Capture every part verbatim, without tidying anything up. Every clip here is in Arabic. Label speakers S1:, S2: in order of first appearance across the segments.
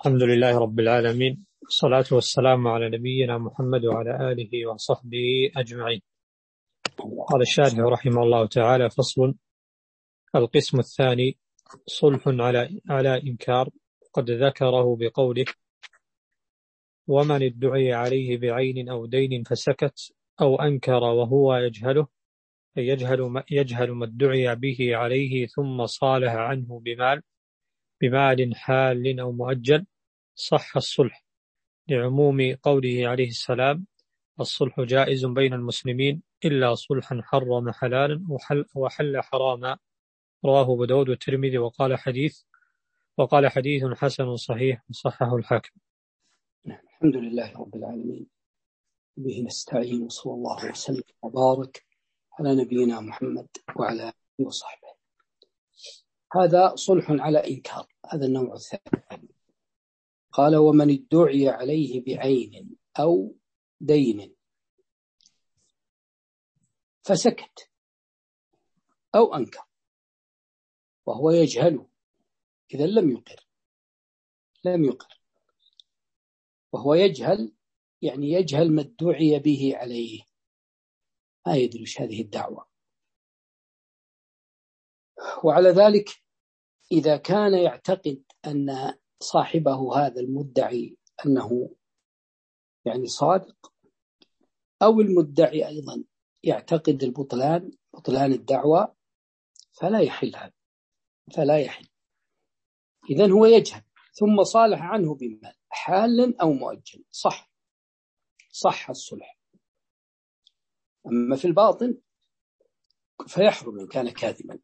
S1: الحمد لله رب العالمين، والصلاة والسلام على نبينا محمد وعلى آله وصحبه أجمعين. قال الشارح رحمه الله تعالى: فصل. القسم الثاني صلح على على إنكار، قد ذكره بقوله: ومن ادعي عليه بعين أو دين فسكت أو أنكر وهو يجهله، أي يجهل ما, يجهل ما ادعي به عليه ثم صالح عنه بمال بمال حال أو مؤجل، صح الصلح، لعموم قوله عليه السلام: الصلح جائز بين المسلمين إلا صلحا حرم حلالا وحل, وحل حراما. رواه أبو داود والترمذي وقال حديث وقال حديث حسن صحيح وصححه الحاكم.
S2: الحمد لله رب العالمين، به نستعين، وصلى الله وسلم وبارك على نبينا محمد وعلى آله وصحبه. هذا صلح على إنكار، هذا النوع الثاني. قال: ومن ادعي عليه بعين أو دين فسكت أو أنكر وهو يجهل، إذا لم يقر لم يقر وهو يجهل، يعني يجهل ما ادعي به عليه، ما يدري وش هذه الدعوة. وعلى ذلك إذا كان يعتقد أن صاحبه هذا المدعي أنه يعني صادق، أو المدعي أيضا يعتقد البطلان بطلان الدعوة، فلا يحل هذا، فلا يحل. إذن هو يجهل ثم صالح عنه بمال حال أو مؤجل، صح صح الصلح. أما في الباطن فيحرم إن كان كاذبا.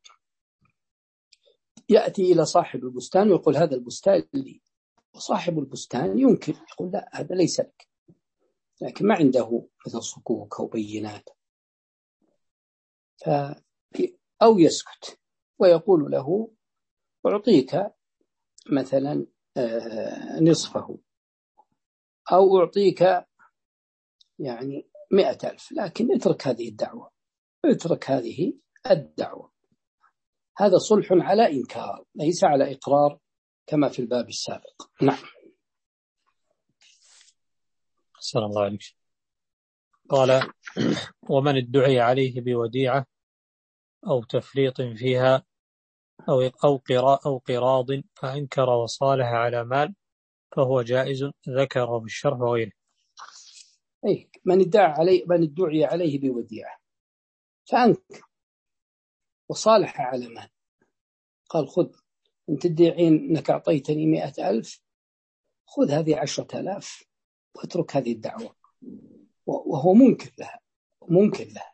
S2: يأتي إلى صاحب البستان ويقول: هذا البستان لي، وصاحب البستان ينكر، يقول: لا، هذا ليس لك، لكن ما عنده مثل صكوك أو بينات، ف... أو يسكت ويقول له: أعطيك مثلا نصفه، أو أعطيك يعني مئة ألف، لكن اترك هذه الدعوة، اترك هذه الدعوة. هذا صلح على إنكار، ليس على إقرار كما في الباب السابق. نعم.
S1: صلى الله عليه وسلم. قال: ومن ادعي عليه بوديعة أو تفريط فيها أو أو قراء أو قراض فأنكر وصالح على مال فهو جائز، ذكره بالشرح وغيره.
S2: أي من ادعى عليه من ادعي عليه بوديعة فأنكر وصالح على مال، قال: خذ، أنت تدعين أنك أعطيتني مئة ألف، خذ هذه عشرة آلاف واترك هذه الدعوة، وهو منكر لها ممكن لها.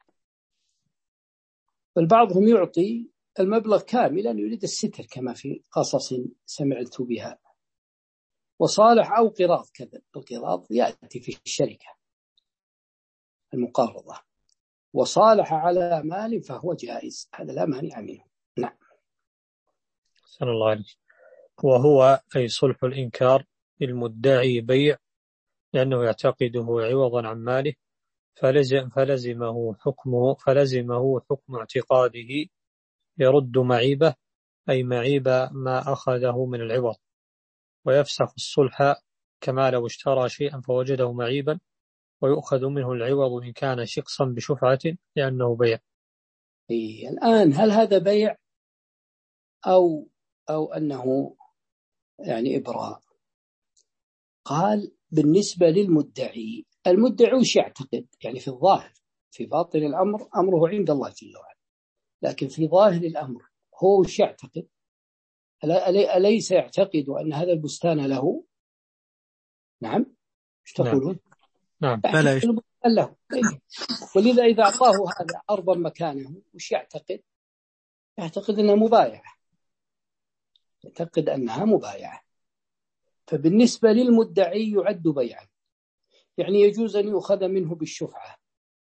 S2: بل بعضهم يعطي المبلغ كاملا يريد الستر، كما في قصص سمعت بها. وصالح أو قراض، كذا القراض يأتي في الشركة المقارضة. وصالح على مال فهو جائز، هذا لا مانع منه. نعم.
S1: صلى الله عليه وسلم. وهو أي صلح الإنكار للمدعي بيع لأنه يعتقده عوضا عن ماله، فلزم فلزمه حكمه فلزمه حكم اعتقاده يرد معيبه، أي معيب ما أخذه من العوض، ويفسخ الصلح كما لو اشترى شيئا فوجده معيبا، ويؤخذ منه العوض إن كان شخصا بشفعة لأنه بيع.
S2: إيه الآن هل هذا بيع أو أو أنه يعني إبراء؟ قال: بالنسبة للمدعي، المدعي وش يعتقد؟ يعني في الظاهر، في باطن الأمر أمره عند الله جل وعلا، لكن في ظاهر الأمر هو وش يعتقد؟ أليس يعتقد أن هذا البستان له؟ نعم. ايش تقولون؟
S1: نعم.
S2: فلا البستان له. ولذا إذا أعطاه هذا أرضا مكانه وش يعتقد؟ يعتقد أنها مبايعة، يعتقد أنها مبايعة. فبالنسبة للمدعي يعد بيعا، يعني يجوز أن يؤخذ منه بالشفعة،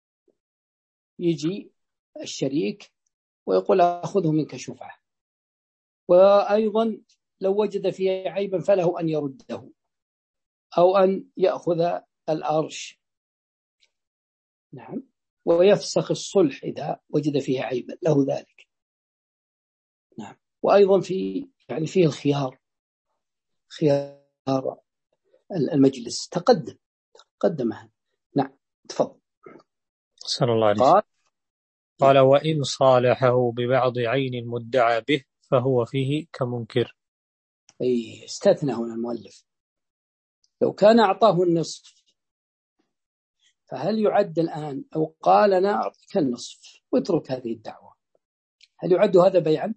S2: يجي الشريك ويقول: أخذه منك شفعة. وأيضا لو وجد فيه عيبا فله أن يرده، أو أن يأخذ الأرش. نعم. ويفسخ الصلح إذا وجد فيه عيبا، له ذلك. نعم. وأيضا في يعني فيه الخيار، خيار المجلس تقدم تقدمها. نعم تفضل.
S1: صلى الله عليه
S2: قال
S1: قال وإن صالحه ببعض عين المدعى به فهو فيه كمنكر.
S2: أي استثنى هنا المؤلف، لو كان أعطاه النصف فهل يعد الآن أو قال أنا أعطيك النصف واترك هذه الدعوة، هل يعد هذا بيعا؟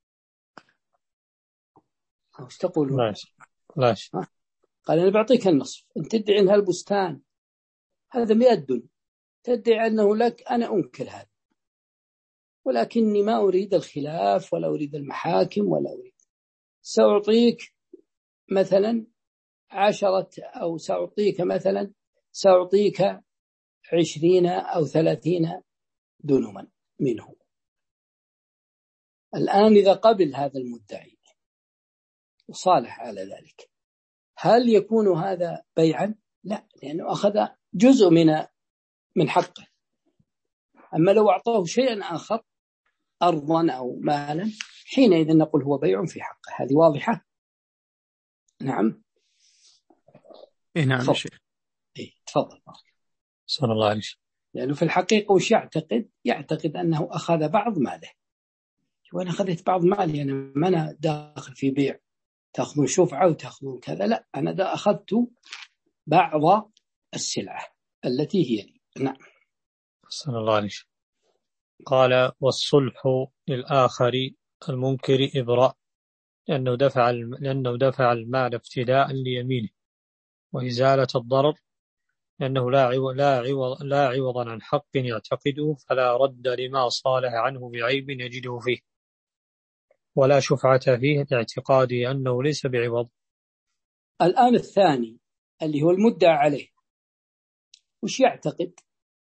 S2: أو ايش تقولون؟
S1: لا لا
S2: قال أنا بعطيك النصف، أنت تدعي أنها البستان، هذا مئة دنيا، تدعي أنه لك، أنا أنكر هذا، ولكني ما أريد الخلاف ولا أريد المحاكم ولا أريد، سأعطيك مثلا عشرة أو سأعطيك مثلا سأعطيك عشرين أو ثلاثين دنما منه. الآن إذا قبل هذا المدعي وصالح على ذلك، هل يكون هذا بيعا؟ لا، لأنه أخذ جزء من من حقه. أما لو أعطاه شيئا آخر أرضا أو مالا، حينئذ نقول هو بيع في حقه. هذه واضحة؟ نعم.
S3: إيه نعم يا شيخ.
S2: إيه تفضل.
S1: صلى الله عليه وسلم.
S2: لأنه في الحقيقة وش يعتقد؟ يعتقد أنه أخذ بعض ماله. وأنا أخذت بعض مالي، أنا ما أنا داخل في بيع تأخذون شفعة وتأخذون كذا، لا، أنا دا أخذت بعض السلعة التي هي لي. نعم.
S1: صلى الله عليه وسلم. قال والصلح للآخر المنكر إبراء، لأنه دفع لأنه دفع المال ابتداء ليمينه، وإزالة الضرر لأنه لا عوض لا عوض لا عوضا عن حق يعتقده، فلا رد لما صالح عنه بعيب يجده فيه، ولا شفعة فيه لاعتقاده أنه ليس بعوض.
S2: الآن الثاني اللي هو المدعى عليه، وش يعتقد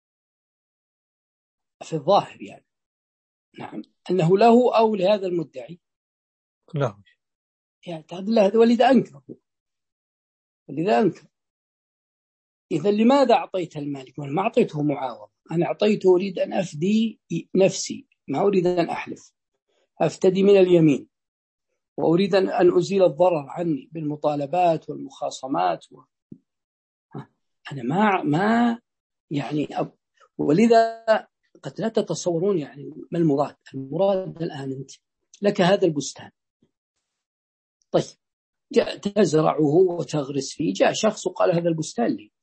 S2: في الظاهر يعني؟ نعم، أنه له أو لهذا المدعي
S1: له،
S2: يعتقد له، ولذا أنكره ولذا أنكر. إذا لماذا أعطيت المالك؟ ما أعطيته معاوضة، أنا أعطيته أريد أن أفدي نفسي، ما أريد أن أحلف، أفتدي من اليمين، وأريد أن أزيل الضرر عني بالمطالبات والمخاصمات و... أنا ما ما يعني أب... ولذا قد لا تتصورون يعني ما المراد. المراد الآن أنت لك هذا البستان، طيب جاء تزرعه وتغرس فيه، جاء شخص وقال هذا البستان لي،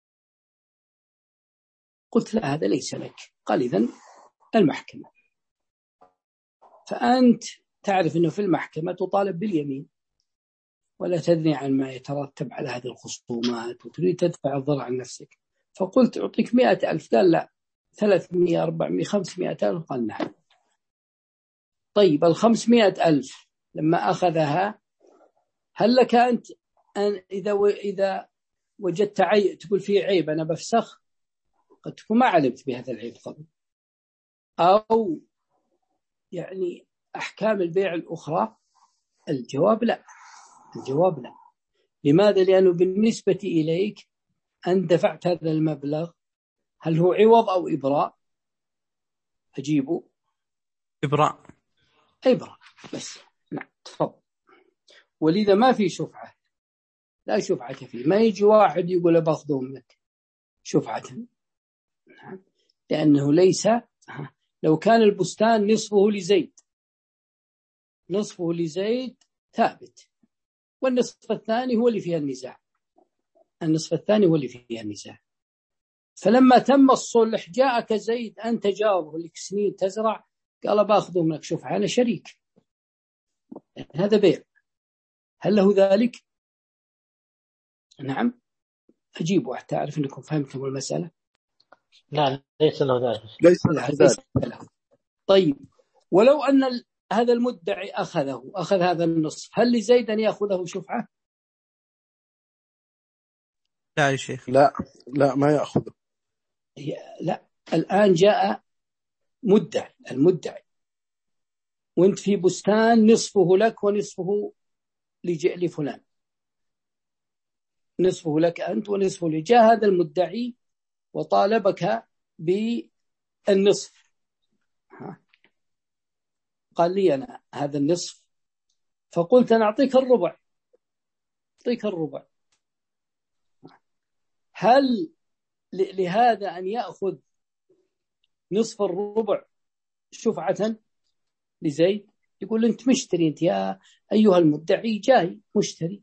S2: قلت لا هذا ليس لك، قال إذن المحكمة. فأنت تعرف أنه في المحكمة تطالب باليمين ولا تدري عن ما يترتب على هذه الخصومات، وتريد تدفع الضرر عن نفسك، فقلت أعطيك مئة ألف، قال لا، ثلاثمائة أربعمائة خمسمائة ألف، قال نعم. طيب الخمسمائة ألف لما أخذها، هل لك أنت أن إذا و... إذا وجدت عيب تقول فيه عيب أنا بفسخ؟ قد تكون ما علمت بهذا العيب قبل، أو يعني أحكام البيع الأخرى. الجواب لا، الجواب لا. لماذا؟ لأنه بالنسبة إليك أن دفعت هذا المبلغ، هل هو عوض أو إبراء؟ أجيبه
S3: إبراء.
S2: إبراء بس. نعم تفضل. ولذا ما في شفعة، لا شفعة فيه، ما يجي واحد يقول باخذهم لك شفعة. نعم. لأنه ليس، لو كان البستان نصفه لزيد، نصفه لزيد ثابت، والنصف الثاني هو اللي فيها النزاع، النصف الثاني هو اللي فيها النزاع. فلما تم الصلح جاءك زيد، أنت جاوبه لك سنين تزرع، قال باخذه منك شفعة، أنا شريك، هذا بيع، هل له ذلك؟ نعم. أجيبوا حتى أعرف أنكم فهمتم المسألة.
S1: لا ليس له ذلك،
S2: ليس له. طيب ولو أن هذا المدعي أخذه أخذ هذا النصف، هل لزيد أن يأخذه شفعة؟
S3: لا يا شيخ،
S4: لا لا ما يأخذه.
S2: لا. الآن جاء مدعي، المدعي وانت في بستان نصفه لك ونصفه لفلان، نصفه لك أنت ونصفه لي. جاء هذا المدعي وطالبك بالنصف، قال لي أنا هذا النصف، فقلت أنا أعطيك الربع، أعطيك الربع، هل لهذا أن يأخذ نصف الربع شفعة لزيد؟ يقول أنت مشتري، أنت يا أيها المدعي جاي مشتري،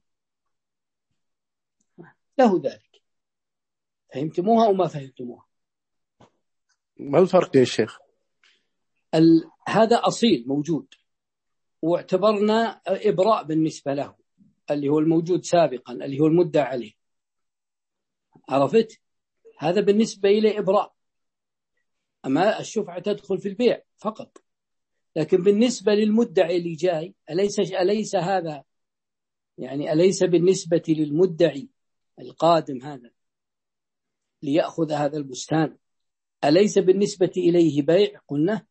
S2: له ذلك. فهمتموها أو ما فهمتموها؟
S4: ما الفرق يا شيخ؟
S2: ال... هذا أصيل موجود واعتبرنا إبراء بالنسبة له، اللي هو الموجود سابقا اللي هو المدعى عليه، عرفت؟ هذا بالنسبة إليه إبراء. أما الشفعة تدخل في البيع فقط. لكن بالنسبة للمدعي اللي جاي، أليس أليس هذا يعني أليس بالنسبة للمدعي القادم هذا ليأخذ هذا البستان، أليس بالنسبة إليه بيع؟ قلنا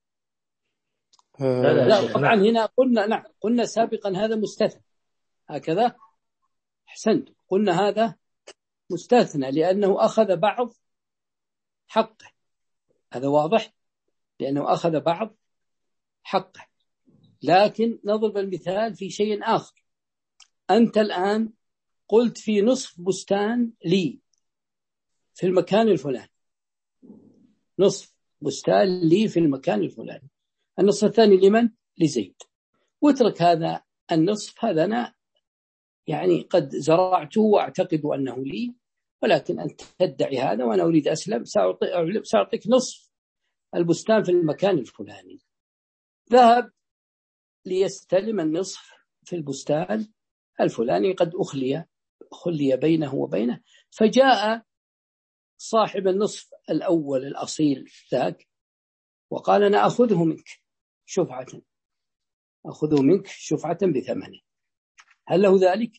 S1: لا,
S2: لا طبعا هنا قلنا نعم، قلنا سابقا هذا مستثنى، هكذا أحسنت، قلنا هذا مستثنى لأنه أخذ بعض حقه، هذا واضح، لأنه أخذ بعض حقه. لكن نضرب المثال في شيء آخر. أنت الآن قلت في نصف بستان لي في المكان الفلاني، نصف بستان لي في المكان الفلاني، النصف الثاني لمن؟ لزيد. واترك هذا النصف، هذا أنا يعني قد زرعته وأعتقد أنه لي، ولكن أنت تدعي هذا وأنا أريد أسلم، سأعطيك نصف البستان في المكان الفلاني. ذهب ليستلم النصف في البستان الفلاني، قد أخلي خلي بينه وبينه، فجاء صاحب النصف الأول الأصيل ذاك وقال أنا أخذه منك شفعة، أخذه منك شفعة بثمنه. هل له ذلك؟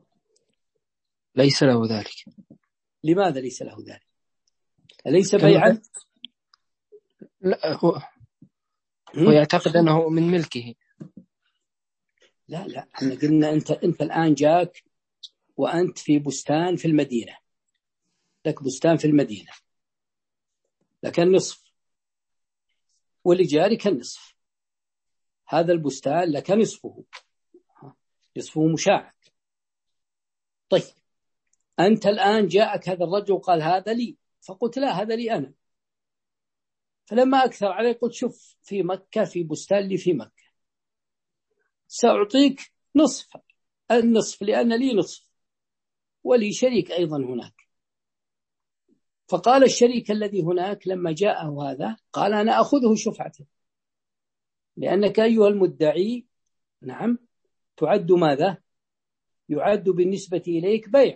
S5: ليس له ذلك.
S2: لماذا ليس له ذلك؟ أليس بيعا؟
S5: لا، هو هو يعتقد أنه من ملكه.
S2: لا لا، احنا قلنا أنت أنت الآن جاك وأنت في بستان في المدينة، لك بستان في المدينة، لك النصف ولجارك النصف، هذا البستان لك نصفه، نصفه مشاع. طيب أنت الآن جاءك هذا الرجل وقال هذا لي، فقلت لا هذا لي أنا، فلما أكثر عليه قلت شوف في مكة في بستان لي في مكة، سأعطيك نصف النصف لأن لي نصف ولي شريك أيضا هناك. فقال الشريك الذي هناك لما جاءه هذا قال أنا أخذه شفعة، لأنك أيها المدعي نعم تعد ماذا؟ يعد بالنسبة إليك بيع،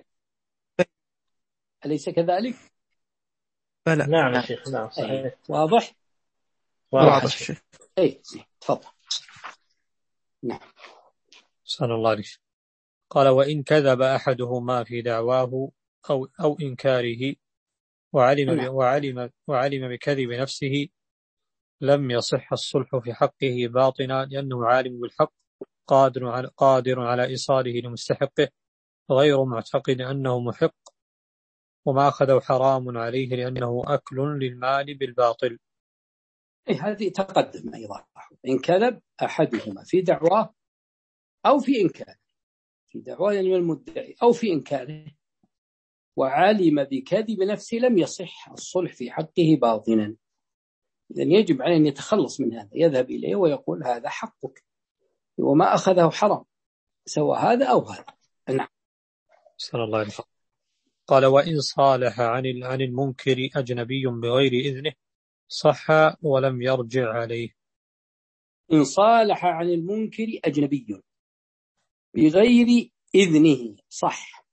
S2: أليس كذلك؟
S3: بلى.
S1: نعم يا شيخ، نعم صحيح.
S2: أي. واضح؟
S3: واضح شيخ.
S2: أي تفضل. نعم.
S1: صلى الله عليه وسلم. قال وإن كذب أحدهما في دعواه أو, أو إنكاره وعلم, وعلم, وعلم بكذب نفسه لم يصح الصلح في حقه باطنا، لأنه عالم بالحق قادر على, قادر على إيصاله لمستحقه غير معتقد أنه محق، وما أخذه حرام عليه لأنه أكل للمال بالباطل.
S2: إيه هذه تقدم أيضا. إن كذب أحدهما في دعواه أو في إنكاره، في دعواه يعني المدعي أو في إنكاره، وعلم بكذب نفسه لم يصح الصلح في حقه باطنا. إذن يجب عليه أن يتخلص من هذا، يذهب إليه ويقول هذا حقك وما أخذه حرام، سواء هذا أو هذا. نعم.
S1: صلى الله عليه وسلم. قال وإن صالح عن عن المنكر أجنبي بغير إذنه صح ولم يرجع عليه.
S2: إن صالح عن المنكر أجنبي بغير إذنه صح،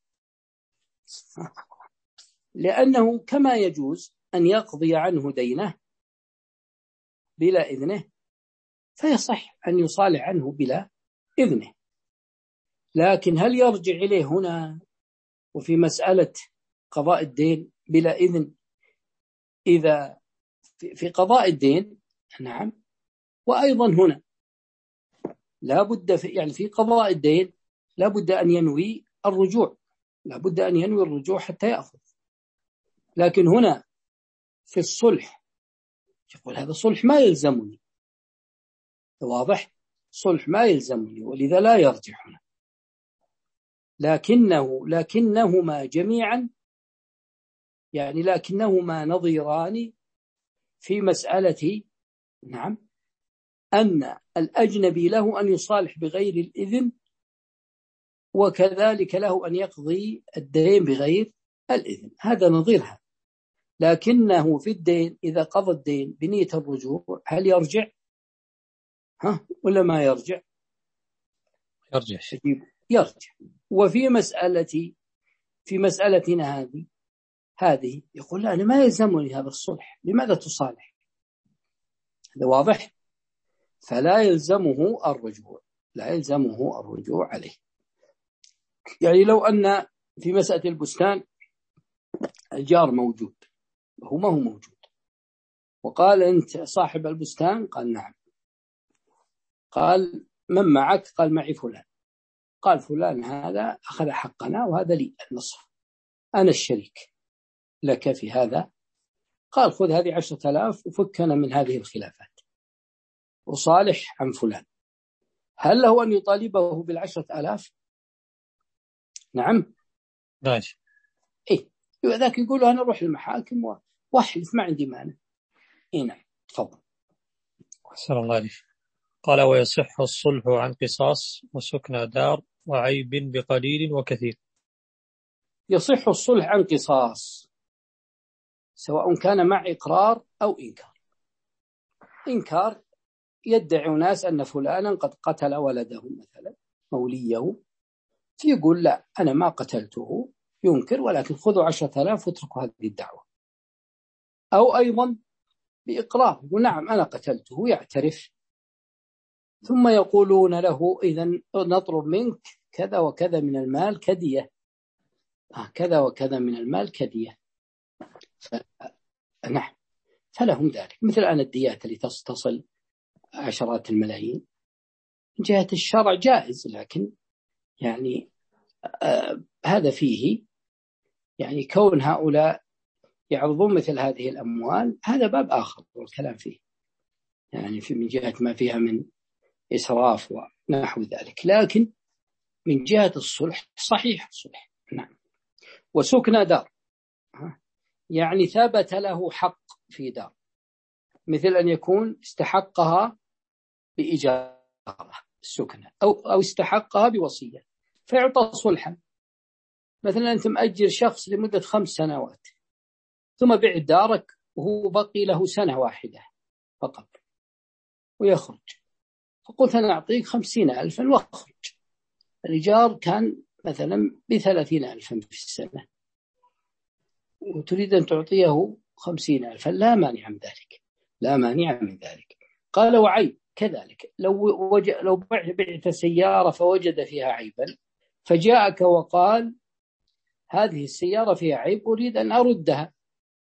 S2: لأنه كما يجوز أن يقضي عنه دينه بلا إذنه فيصح أن يصالح عنه بلا إذنه. لكن هل يرجع إليه هنا وفي مسألة قضاء الدين بلا إذن؟ إذا في قضاء الدين نعم، وأيضا هنا لا بد في يعني في قضاء الدين لا بد أن ينوي الرجوع، لا بد أن ينوي الرجوع حتى يأخذ. لكن هنا في الصلح يقول هذا صلح ما يلزمني، واضح؟ صلح ما يلزمني ولذا لا يرجع هنا. لكنه لكنهما جميعا يعني لكنهما نظيران في مسألة نعم أن الأجنبي له أن يصالح بغير الإذن، وكذلك له أن يقضي الدين بغير الإذن، هذا نظيرها. لكنه في الدين إذا قضى الدين بنية الرجوع هل يرجع ها ولا ما يرجع؟
S1: يرجع
S2: يرجع. وفي مسألة في مسألتنا هذه هذه يقول لا، أنا ما يلزمني هذا الصلح، لماذا تصالح؟ هذا واضح. فلا يلزمه الرجوع، لا يلزمه الرجوع عليه. يعني لو أن في مسألة البستان الجار موجود وهو ما هو موجود، وقال أنت صاحب البستان، قال نعم، قال من معك؟ قال معي فلان، قال فلان هذا أخذ حقنا وهذا لي النصف، أنا الشريك لك في هذا، قال خذ هذه عشرة آلاف وفكنا من هذه الخلافات وصالح عن فلان. هل له أن يطالبه بالعشرة آلاف؟ نعم
S1: ماشي.
S2: إيه ذاك يقول أنا أروح المحاكم واحلف ما عندي مانع. إيه نعم تفضل.
S1: أحسن الله عليك. قال ويصح الصلح عن قصاص وسكنى دار وعيب بقليل وكثير.
S2: يصح الصلح عن قصاص سواء كان مع إقرار أو إنكار. إنكار يدعي ناس أن فلانا قد قتل ولده مثلا موليه، فيقول لا أنا ما قتلته، ينكر، ولكن خذوا عشرة آلاف واتركوا هذه الدعوة. أو أيضا بإقرار، ونعم أنا قتلته، يعترف، ثم يقولون له إذن نطلب منك كذا وكذا من المال كدية، آه كذا وكذا من المال كدية، ف... نعم فلهم ذلك. مثل أن الديات اللي تصل عشرات الملايين من جهة الشرع جائز، لكن يعني آه هذا فيه يعني كون هؤلاء يعرضون مثل هذه الأموال، هذا باب آخر والكلام فيه، يعني في من جهة ما فيها من إسراف ونحو ذلك. لكن من جهة الصلح صحيح الصلح. نعم. وسكن دار يعني ثبت له حق في دار، مثل أن يكون استحقها بإجارة السكنة أو أو استحقها بوصية فيعطى صلحا. مثلا أنت مأجر شخص لمدة خمس سنوات ثم بيع دارك وهو بقي له سنة واحدة فقط ويخرج، فقلت أنا أعطيك خمسين ألفا واخرج. الإيجار كان مثلا بثلاثين ألفا في السنة وتريد أن تعطيه خمسين ألفا، لا مانع من ذلك، لا مانع من ذلك. قال وعيب كذلك، لو وج... لو بعت سيارة فوجد فيها عيبا فجاءك وقال هذه السيارة فيها عيب أريد أن أردها،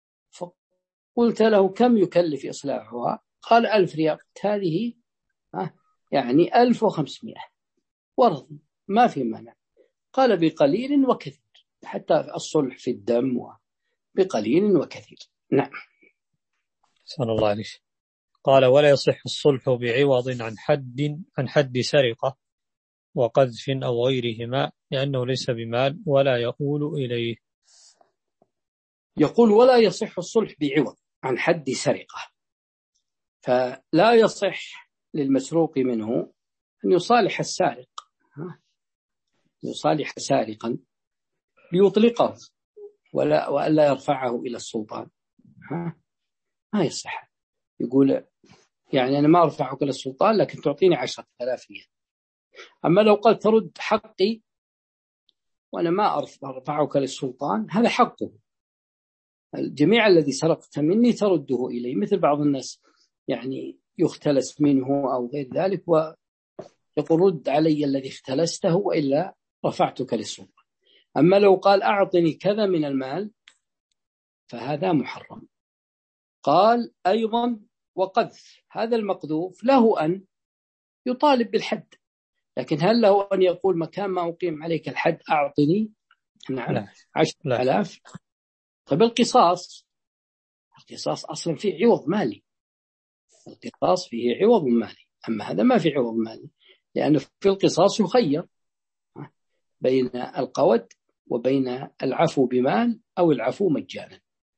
S2: فقلت له كم يكلف إصلاحها؟ قال ألف ريال. هذه يعني ألف وخمسمائة ورض ما في مانع. قال بقليل وكثير، حتى الصلح في الدم بقليل وكثير. نعم.
S1: سأل الله عليك. قال ولا يصح الصلح بعوض عن حد عن حد سرقة وقذف أو غيرهما لأنه ليس بمال ولا يقول إليه.
S2: يقول ولا يصح الصلح بعوض عن حد سرقة، فلا يصح للمسروق منه أن يصالح السارق، يصالح سارقا ليطلقه ولا وألا يرفعه إلى السلطان، ما يصح. يقول يعني أنا ما أرفعك إلى السلطان لكن تعطيني عشرة آلاف ريال. أما لو قال ترد حقي وأنا ما أرفعك للسلطان، هذا حقه، الجميع الذي سرقت مني ترده إلي. مثل بعض الناس يعني يختلس منه أو غير ذلك ويقول رد علي الذي اختلسته وإلا رفعتك للسلطان. أما لو قال أعطني كذا من المال فهذا محرم. قال أيضا وقذف، هذا المقذوف له أن يطالب بالحد، لكن هل له أن يقول مكان ما أقيم عليك الحد أعطني نعم عشرة آلاف؟ طيب القصاص، القصاص أصلا فيه عوض مالي، القصاص فيه عوض مالي، أما هذا ما فيه عوض مالي، لأنه في القصاص يخير بين القود وبين العفو بمال أو العفو مجانا.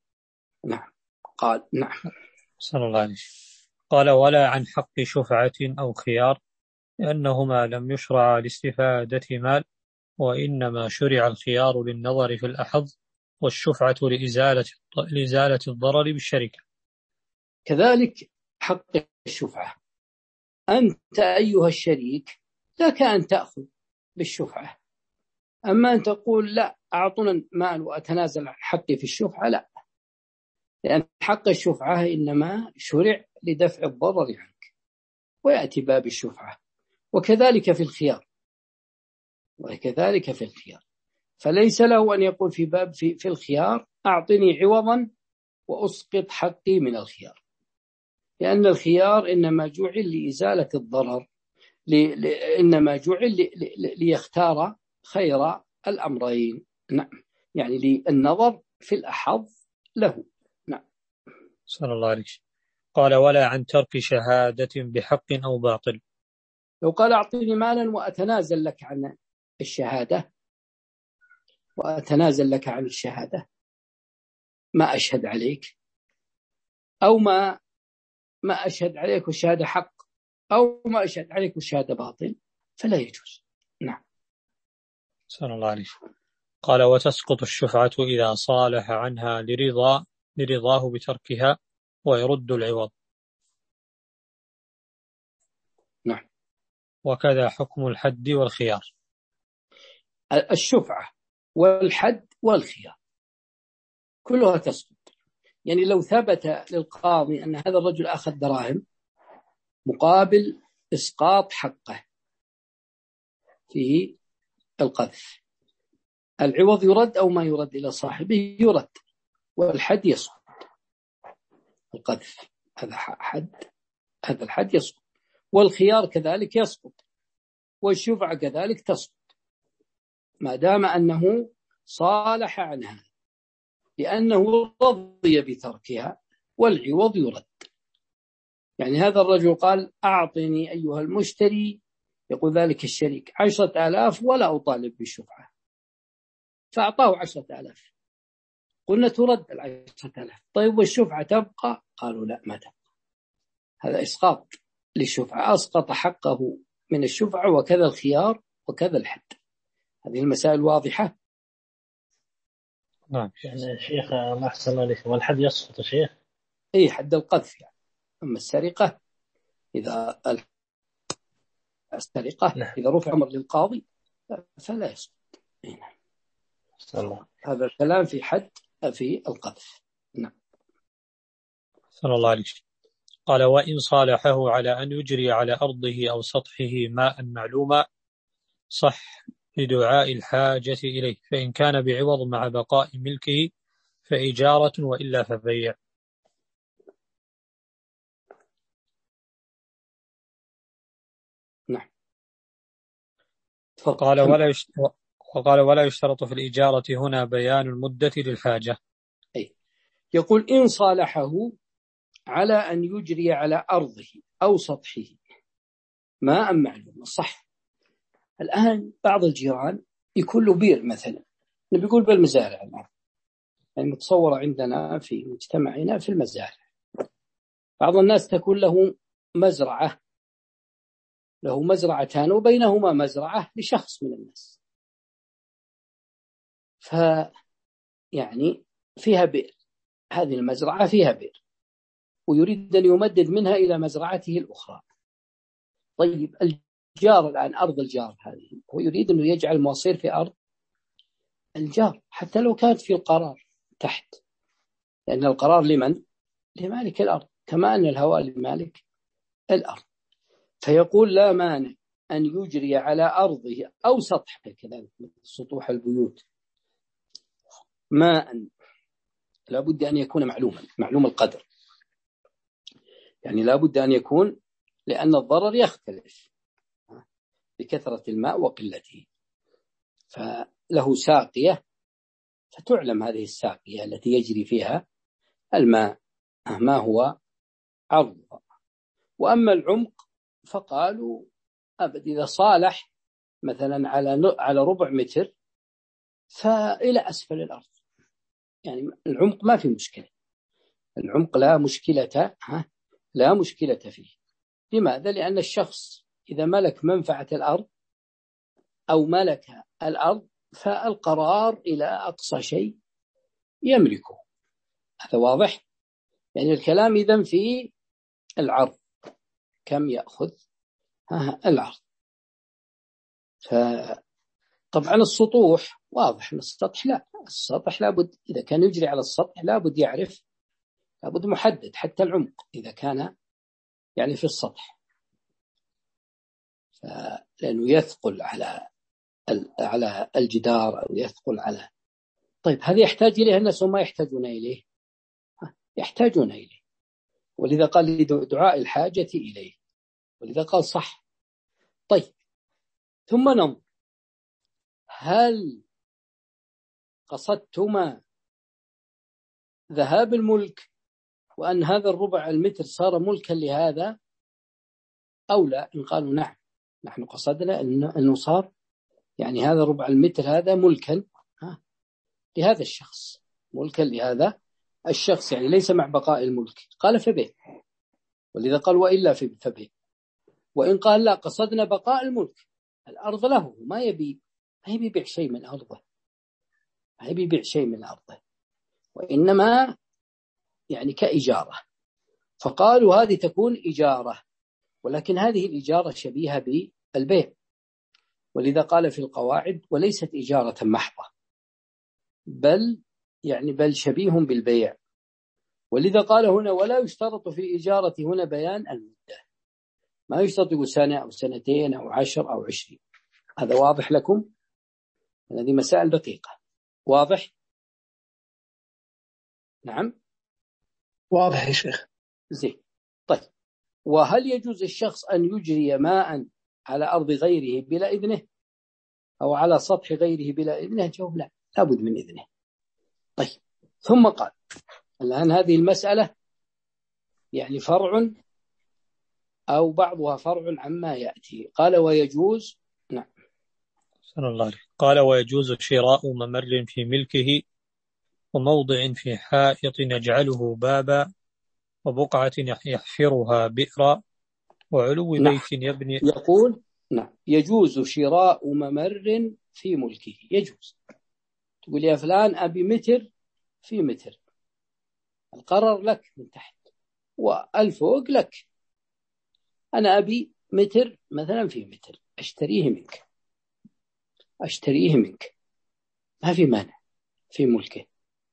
S2: نعم. قال نعم.
S1: صلى الله عليه وسلم. قال ولا عن حق شفعة أو خيار لأنهما لم يشرع لاستفادة مال، وإنما شرع الخيار للنظر في الأحظ، والشفعة لإزالة لإزالة الضرر بالشركة.
S2: كذلك حق الشفعة، أنت أيها الشريك لك أن تأخذ بالشفعة، أما أن تقول لا أعطنا المال وأتنازل عن حقي في الشفعة، لا، لأن حق الشفعة إنما شرع لدفع الضرر عنك، ويأتي باب الشفعة. وكذلك في الخيار، وكذلك في الخيار، فليس له أن يقول في باب في, في الخيار أعطني عوضا وأسقط حقي من الخيار، لأن الخيار إنما جعل لإزالة الضرر، إنما جعل ليختار خير الأمرين. نعم، يعني للنظر في الأحظ له. نعم.
S1: صلى الله عليه وسلم. قال ولا عن ترك شهادة بحق أو باطل.
S2: لو قال أعطيني مالا وأتنازل لك عن الشهادة، وأتنازل لك عن الشهادة، ما أشهد عليك، أو ما ما أشهد عليك الشهادة حق، أو ما أشهد عليك الشهادة باطل، فلا يجوز. نعم.
S1: صلى الله عليه وسلم. قال وتسقط الشفعة إذا صالح عنها لرضا لرضاه بتركها ويرد العوض.
S2: نعم.
S1: وكذا حكم الحد والخيار.
S2: الشفعة والحد والخيار كلها تسقط. يعني لو ثبت للقاضي أن هذا الرجل أخذ دراهم مقابل إسقاط حقه في القذف، العوض يرد أو ما يرد إلى صاحبه؟ يرد، والحد يسقط. القذف هذا حد، هذا الحد يسقط، والخيار كذلك يسقط، والشفعة كذلك تسقط، ما دام أنه صالح عنها، لأنه رضي بتركها، والعوض يرد. يعني هذا الرجل قال أعطني أيها المشتري، يقول ذلك الشريك عشرة آلاف ولا أطالب بالشفعة، فأعطاه عشرة آلاف، قلنا ترد العشرة آلاف. طيب والشفعة تبقى؟ قالوا لا، ما تبقى، هذا إسقاط للشفعة، أسقط حقه من الشفعة، وكذا الخيار وكذا الحد. هذه المسائل واضحة.
S6: نعم. يعني شيخ ما أحسن عليك، والحد يسقط شيخ؟
S2: أي حد القذف يعني. أما السرقة، إذا السرقة
S6: نعم.
S2: إذا رفع أمر للقاضي فلا يسقط.
S6: الله.
S2: هذا الكلام في حد في القذف. نعم.
S1: صلى الله عليه وسلم. قال وإن صالحه على أن يجري على أرضه أو سطحه ماء معلوما صح لدعاء الحاجة إليه، فإن كان بعوض مع بقاء ملكه فإجارة، وإلا فبيع.
S2: نعم.
S1: وقال ولا يشترط وقال ولا يشترط في الإجارة هنا بيان المدة للحاجة.
S2: أي. يقول إن صالحه على أن يجري على أرضه أو سطحه ماء معلوم، صح. الآن بعض الجيران يكون له بير مثلا، نقول بالمزارع الآن، يعني متصورة عندنا في مجتمعنا في المزارع، بعض الناس تكون له مزرعة، له مزرعتان وبينهما مزرعة لشخص من الناس، فيعني فيها بئر، هذه المزرعة فيها بئر، ويريد أن يمدد منها إلى مزرعته الأخرى. طيب الجار الآن، أرض الجار هذه، هو يريد أنه يجعل مصير في أرض الجار، حتى لو كانت في القرار تحت، لأن القرار لمن؟ لمالك الأرض، كما أن الهواء لمالك الأرض. فيقول لا مانع أن يجري على أرضه أو سطحه كذلك سطوح البيوت ماء، لابد أن يكون معلوما، معلوم القدر، يعني لابد أن يكون، لأن الضرر يختلف بكثرة الماء وقلته، فله ساقية فتعلم هذه الساقية التي يجري فيها الماء ما هو عرضها. وأما العمق فقالوا أبد، إذا صالح مثلا على على ربع متر فإلى أسفل الأرض، يعني العمق ما في مشكلة، العمق لا مشكلة ها لا مشكلة فيه. لماذا؟ لأن الشخص إذا ملك منفعة الأرض أو ملك الأرض فالقرار إلى أقصى شيء يملكه. هذا واضح؟ يعني الكلام إذن في العرض، كم يأخذ العرض. فطبعا السطوح واضح، السطح لا، السطح لابد إذا كان يجري على السطح لابد يعرف، لابد محدد حتى العمق إذا كان يعني في السطح، لأنه يثقل على على الجدار أو يثقل على. طيب هذا يحتاج إليه الناس وما يحتاجون إليه؟ يحتاجون إليه، ولذا قال لدعاء الحاجة إليه، ولذا قال صح. طيب ثم ننظر هل قصدتما ذهاب الملك وأن هذا الربع المتر صار ملكا لهذا أو لا؟ إن قالوا نعم، نحن قصدنا أنه صار يعني هذا ربع المتر هذا ملكا لهذا الشخص، ملكا لهذا الشخص، يعني ليس مع بقاء الملك. قال فبه، ولذا قال وإلا فبه. وإن قال لا قصدنا بقاء الملك، الأرض له، ما يبي ما يبي يبيع شيء من أرضه، ما يبي يبيع شيء من أرضه، وإنما يعني كإجارة. فقالوا هذه تكون إجارة، ولكن هذه الإجارة شبيهة بالبيع، ولذا قال في القواعد وليست إجارة محضة، بل يعني بل شبيه بالبيع. ولذا قال هنا ولا يشترط في إجارة هنا بيان المدة، ما يشترط سنة أو سنتين أو عشر أو عشرين. هذا واضح لكم؟ هذه مسائل دقيقة. واضح؟ نعم
S3: واضح يا شيخ.
S2: زين. طيب وهل يجوز الشخص أن يجري ماء على أرض غيره بلا إذنه أو على سطح غيره بلا إذنه؟ جواب لا، لابد من إذنه. طيب ثم قال الآن هذه المسألة يعني فرع أو بعضها فرع عما يأتي. قال ويجوز. نعم
S1: سن الله عليه. قال ويجوز شراء ممر في ملكه وموضع في حائط يجعله بابا وبقعة يحفرها بئرا وعلو
S2: نعم.
S1: بيت يبني.
S2: يقول نعم يجوز شراء ممر في ملكه. يجوز تقول يا فلان أبي متر في متر، القرار لك من تحت والفوق لك، أنا أبي متر مثلا في متر، أشتريه منك أشتريه منك ما في مانع في ملكه.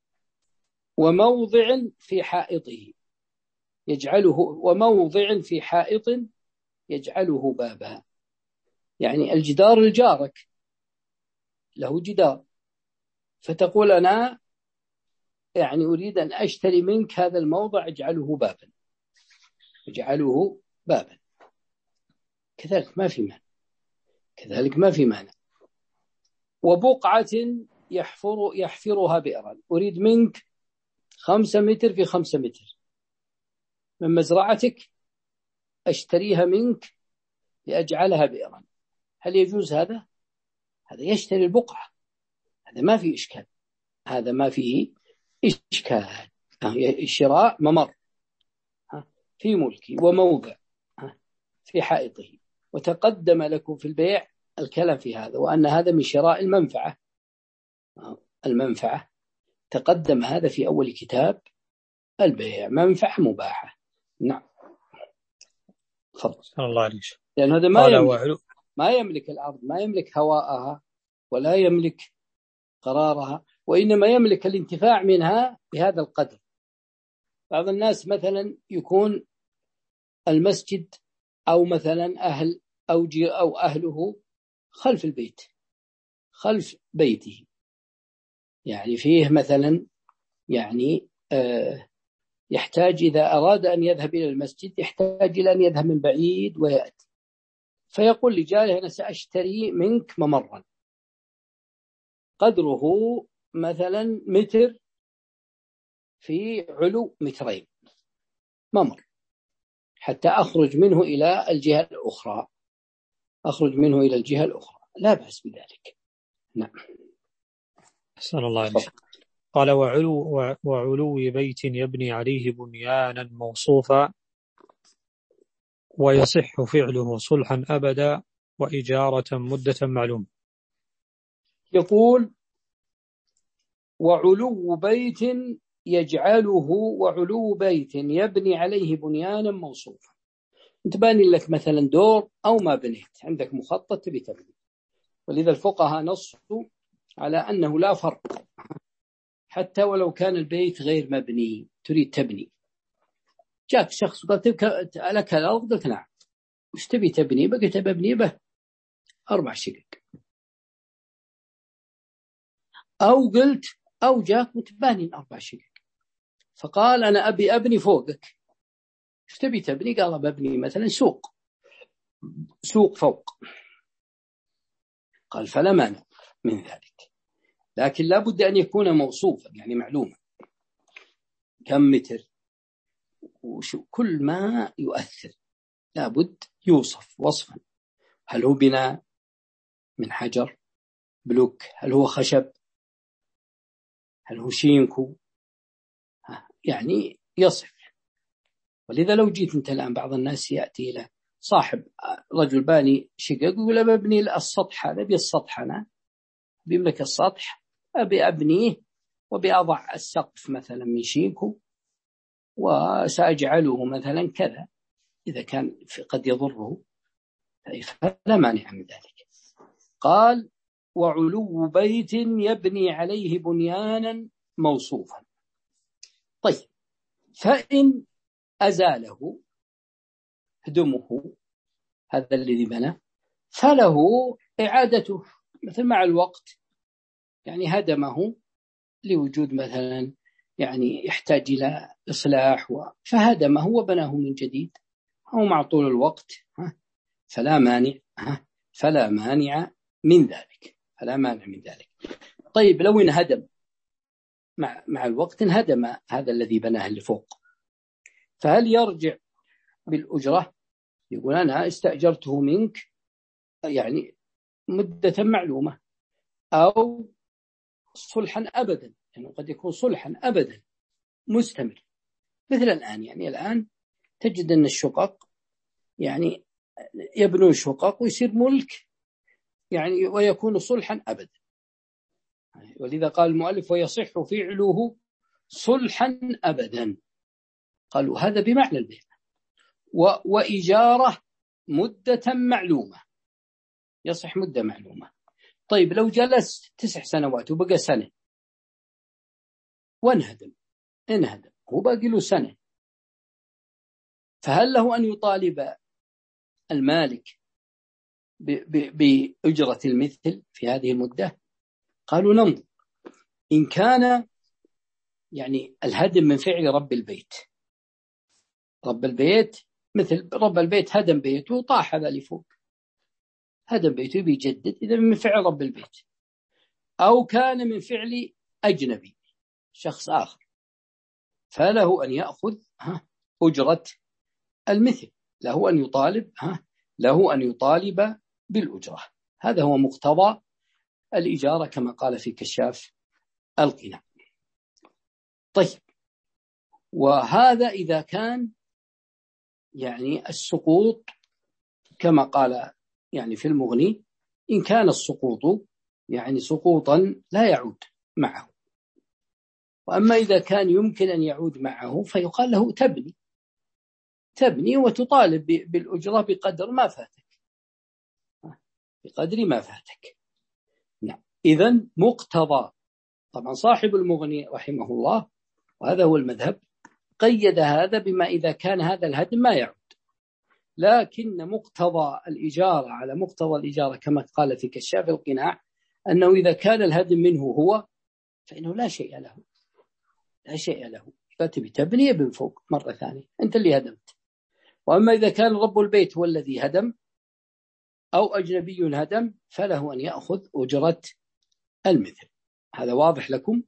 S2: وموضع في حائطه يجعله وموضع في حائط يجعله بابا، يعني الجدار الجارك له جدار، فتقول أنا يعني أريد أن أشتري منك هذا الموضع اجعله بابا، اجعله بابا، كذلك ما في مانع، كذلك ما في مانع. وبقعة يحفر يحفرها بئرا، أريد منك خمسة متر في خمسة متر من مزرعتك، أشتريها منك لأجعلها بئرا. هل يجوز هذا؟ هذا يشتري البقعة، هذا ما فيه إشكال، هذا ما فيه إشكال. شراء ممر في ملكي وموضع في حائطه. وتقدم لكم في البيع الكلام في هذا، وأن هذا من شراء المنفعة، المنفعة تقدم هذا في أول كتاب البيع، منفعة مباحة. نعم
S1: صلى الله عليه وسلم.
S2: لأن هذا ما يملك ما يملك الأرض، ما يملك هواءها ولا يملك قرارها، وإنما يملك الانتفاع منها بهذا القدر. بعض الناس مثلا يكون المسجد أو مثلا أهل أو جي أو أهله خلف البيت، خلف بيته، يعني فيه مثلا يعني آه يحتاج إذا أراد أن يذهب إلى المسجد يحتاج إلى أن يذهب من بعيد ويأتي، فيقول لجاره أنا سأشتري منك ممرا قدره مثلا متر في علو مترين، ممر حتى أخرج منه إلى الجهة الأخرى، أخرج منه إلى الجهة الأخرى، لا بأس بذلك. نعم
S1: أحسن الله عليك. قال وعلو, وعلو بيت يبني عليه بنيانا موصوفا ويصح فعله صلحا أبدا وإجارة مدة معلوم.
S2: يقول وعلو بيت يجعله وعلو بيت يبني عليه بنيانا موصوفا. انت باني لك مثلا دور أو ما بنيت، عندك مخطط تبي تبني، ولذا الفقهاء نصوا على أنه لا فرق حتى ولو كان البيت غير مبني تريد تبني. جاك شخص قال لك الأرض، قلت نعم، وش تبي تبني؟ بقيت ببني به أربع شقق. أو قلت أو جاك وتباني أربع شقق فقال أنا أبي أبني فوقك، وش تبي تبني؟ قال ببني مثلا سوق سوق فوق. قال فلا مانع من ذلك، لكن لا بد أن يكون موصوفا، يعني معلومة كم متر وشو، كل ما يؤثر لا بد يوصف وصفا. هل هو بناء من حجر بلوك؟ هل هو خشب؟ هل هو شينكو؟ يعني يصف. ولذا لو جيت انت الآن بعض الناس يأتي إلى صاحب رجل باني شقق يقول أبي أبني السطح، هذا أبي السطح، أنا بيملك السطح أبي أبنيه وبأضع السقف مثلا من شينكو وسأجعله مثلا كذا، إذا كان قد يضره فلا مانع من ذلك. قال وعلو بيت يبني عليه بنيانا موصوفا. طيب فإن أزاله هدمه هذا الذي بنى فله إعادته، مثل مع الوقت يعني هدمه لوجود مثلا يعني يحتاج إلى إصلاح فهدمه وبناه من جديد، أو مع طول الوقت فلا مانع فلا مانع من ذلك فلا مانع من ذلك. طيب لو انهدم مع مع الوقت انهدم هذا الذي بناه اللي فوق، فهل يرجع بالأجرة؟ يقول أنا استأجرته منك يعني مدة معلومة أو صلحا أبدا، يعني قد يكون صلحا أبدا مستمر. مثل الآن، يعني الآن تجد أن الشقق يعني يبنون شقق ويصير ملك يعني ويكون صلحا أبدا. ولذا قال المؤلف ويصح فعله صلحا أبدا. قالوا هذا بمعنى البيع. وإجارة مدة معلومة، يصح مدة معلومة. طيب لو جلس تسع سنوات وبقى سنة وانهدم انهدم هو باقي له سنة، فهل له أن يطالب المالك بأجرة المثل في هذه المدة؟ قالوا ننظر. إن كان يعني الهدم من فعل رب البيت، رب البيت مثل رب البيت هدم بيته وطاح هذا اللي فوق، هدم بيته بيجدد، إذا من فعل رب البيت. أو كان من فعل أجنبي شخص آخر فله أن يأخذ أجرة المثل، له أن يطالب له أن يطالب بالأجرة. هذا هو مقتضى الإجارة كما قال في كشاف القناع. طيب وهذا إذا كان يعني السقوط كما قال يعني في المغني، إن كان السقوط يعني سقوطا لا يعود معه. وأما إذا كان يمكن أن يعود معه فيقال له تبني تبني وتطالب بالأجرة بقدر ما فاتك بقدر ما فاتك. نعم. إذن مقتضى، طبعا صاحب المغني رحمه الله وهذا هو المذهب قيد هذا بما إذا كان هذا الهدم ما يعود، لكن مقتضى الإجارة على مقتضى الإجارة كما قال في كشاف القناع أنه إذا كان الهدم منه هو فإنه لا شيء له لا شيء له فتبي تبني من فوق مرة ثانية، أنت اللي هدمت. وأما إذا كان رب البيت هو الذي هدم أو أجنبي هدم فله أن يأخذ أجرة المثل. هذا واضح لكم؟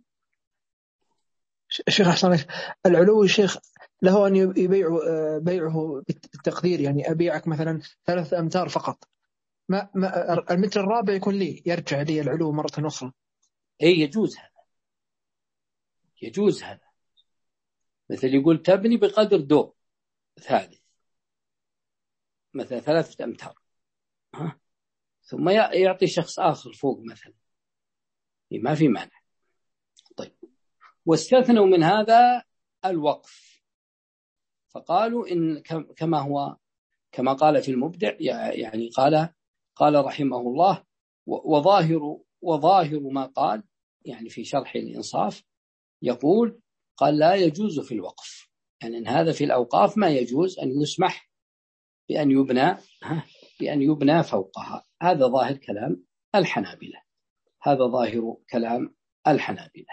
S3: شيخ أحسن العلو الشيخ له أن يبيع بيعه بالتقدير، يعني أبيعك مثلا ثلاث أمتار فقط، ما, ما المتر الرابع يكون لي يرجع لي العلو مرة أخرى.
S2: إيه يجوز هذا يجوز هذا، مثل يقول تبني بقدر دور ثالث مثلا ثلاثة أمتار، ها؟ ثم يعطي شخص آخر فوق مثلا، ما في مانع. طيب، واستثنوا من هذا الوقف، فقالوا إن كما هو كما قال في المبدع، يعني قال قال رحمه الله وظاهر وظاهر ما قال، يعني في شرح الإنصاف يقول قال لا يجوز في الوقف، يعني إن هذا في الأوقاف ما يجوز أن يسمح بأن يبنى بأن يبنى فوقها. هذا ظاهر كلام الحنابلة، هذا ظاهر كلام الحنابلة.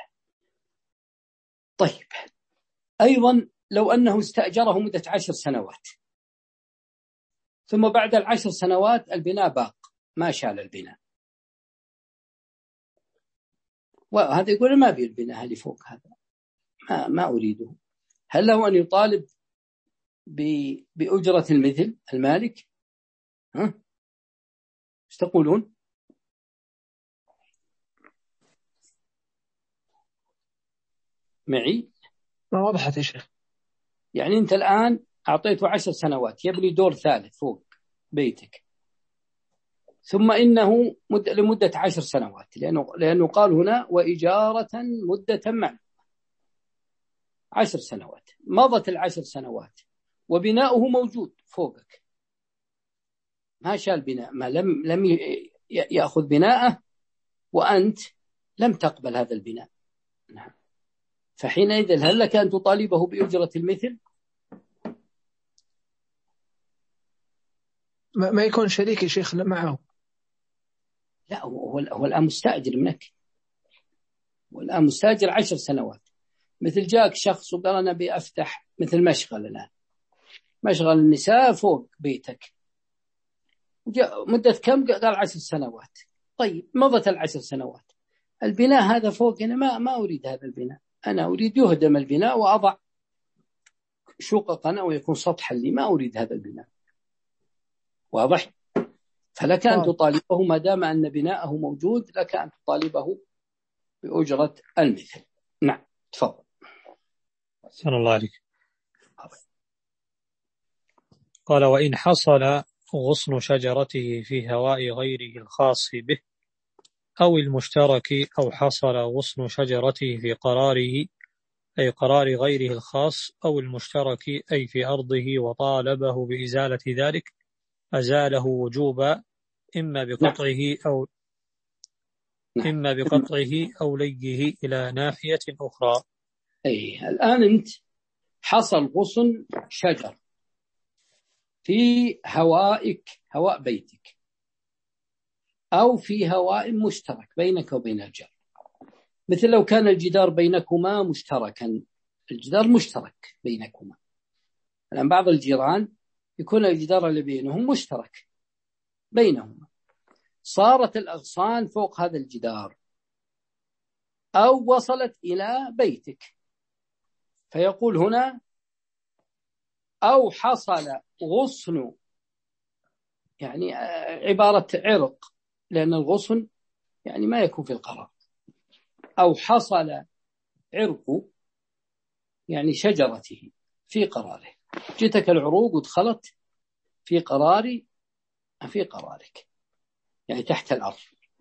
S2: طيب، أيضا لو أنه استأجره مدة عشر سنوات، ثم بعد العشر سنوات البناء باق، ما شال البناء، وهذا يقول ما بي البناء اللي فوق هذا، ما, ما أريده، هل له أن يطالب بأجرة المثل المالك؟ ها؟ ايش تقولون؟ معي؟
S3: ما وضحت يا شيخ.
S2: يعني أنت الآن أعطيته عشر سنوات يبني دور ثالث فوق بيتك، ثم إنه مد... لمدة عشر سنوات، لأنه, لأنه قال هنا وإجارة مدة معلومة، عشر سنوات، مضت العشر سنوات وبناؤه موجود فوقك، ما شال بناء، ما لم لم يأخذ بناءه وأنت لم تقبل هذا البناء، نعم، فحينئذ هل لك أن تطالبه بأجرة المثل؟
S3: ما, ما يكون شريك يا شيخ معه؟
S2: لا، هو هو الآن مستأجر منك، والآن مستأجر عشر سنوات، مثل جاك شخص وقال أنا بأفتح مثل مشغل الآن، مشغل النساء فوق بيتك، مدة كم؟ قال عشر سنوات. طيب، مضت العشر سنوات، البناء هذا فوق، أنا ما ما أريد هذا البناء، أنا أريد يهدم البناء وأضع شققا أو يكون سطحا لي، ما أريد هذا البناء، واضح؟ فلك أن تطالبه ما دام أن بناءه موجود، لك أن تطالبه بأجرة المثل. نعم، تفضل.
S1: أحسن الله عليك. قال وإن حصل غصن شجرته في هواء غيره الخاص به أو المشترك، أو حصل غصن شجرته في قراره أي قرار غيره الخاص أو المشترك أي في أرضه، وطالبه بإزالة ذلك أزاله وجوبا، إما بقطعه أو إما بقطعه أو ليه إلى ناحية أخرى.
S2: أي الآن أنت حصل غصن شجر في هوائك، هواء بيتك، أو في هواء مشترك بينك وبين الجار، مثل لو كان الجدار بينكما مشتركا، الجدار مشترك بينكما، الآن بعض الجيران يكون الجدار اللي بينهم مشترك بينهما، صارت الأغصان فوق هذا الجدار أو وصلت إلى بيتك، فيقول هنا أو حصل غصن، يعني عبارة عرق، لأن الغصن يعني ما يكون في القرار، أو حصل عرق يعني شجرته في قراره، جتك العروق ودخلت في قراري في قرارك، يعني تحت الأرض،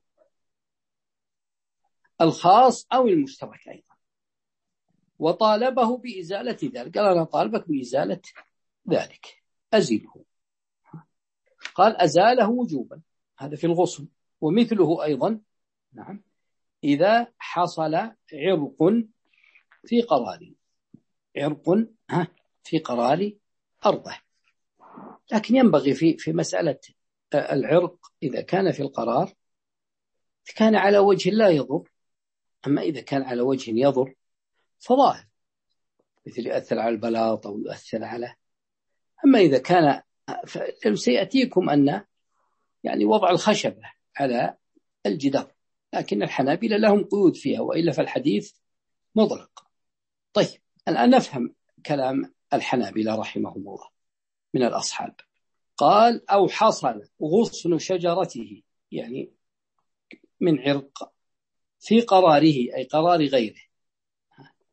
S2: الخاص أو المشترك أيضا، وطالبه بإزالة ذلك، قال أنا طالبك بإزالة ذلك، أزله، قال أزاله وجوبا، هذا في الغصن. ومثله أيضا، نعم، إذا حصل عرق في قرار، عرق في قرار أرضه، لكن ينبغي في في مسألة العرق إذا كان في القرار كان على وجه لا يضر، أما إذا كان على وجه يضر فظاهر، مثل يؤثر على البلاط أو يؤثر على، أما إذا كان سيأتيكم أن يعني وضع الخشبة على الجدار، لكن الحنابلة لهم قيود فيها، وإلا فالحديث مطلق. طيب، الآن نفهم كلام الحنابلة رحمهم الله من الأصحاب. قال أو حصل غصن شجرته، يعني من عرق، في قراره أي قرار غيره،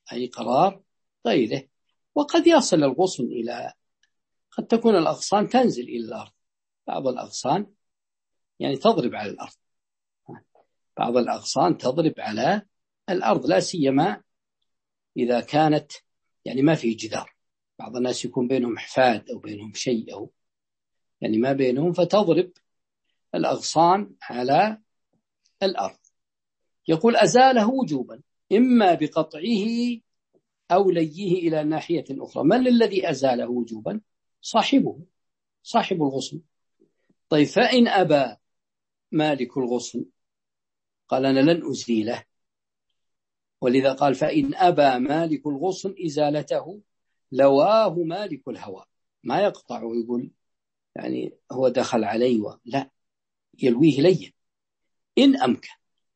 S2: أي قرار غيره. وقد يصل الغصن إلى، قد تكون الأغصان تنزل إلى الأرض، بعض الأغصان يعني تضرب على الأرض، بعض الأغصان تضرب على الأرض، لا سيما إذا كانت يعني ما في جدار. بعض الناس يكون بينهم حفاد أو بينهم شيء أو يعني ما بينهم، فتضرب الأغصان على الأرض. يقول أزاله وجوبا إما بقطعه أو ليه إلى ناحية أخرى. من الذي أزاله وجوبا؟ صاحبه، صاحب الغصن. طيب فإن أبى مالك الغصن قال أنا لن أزيله، ولذا قال فإن أبى مالك الغصن إزالته لواه مالك الهواء. ما يقطع ويقول يعني هو دخل علي، لا، يلويه لين إن أمكن،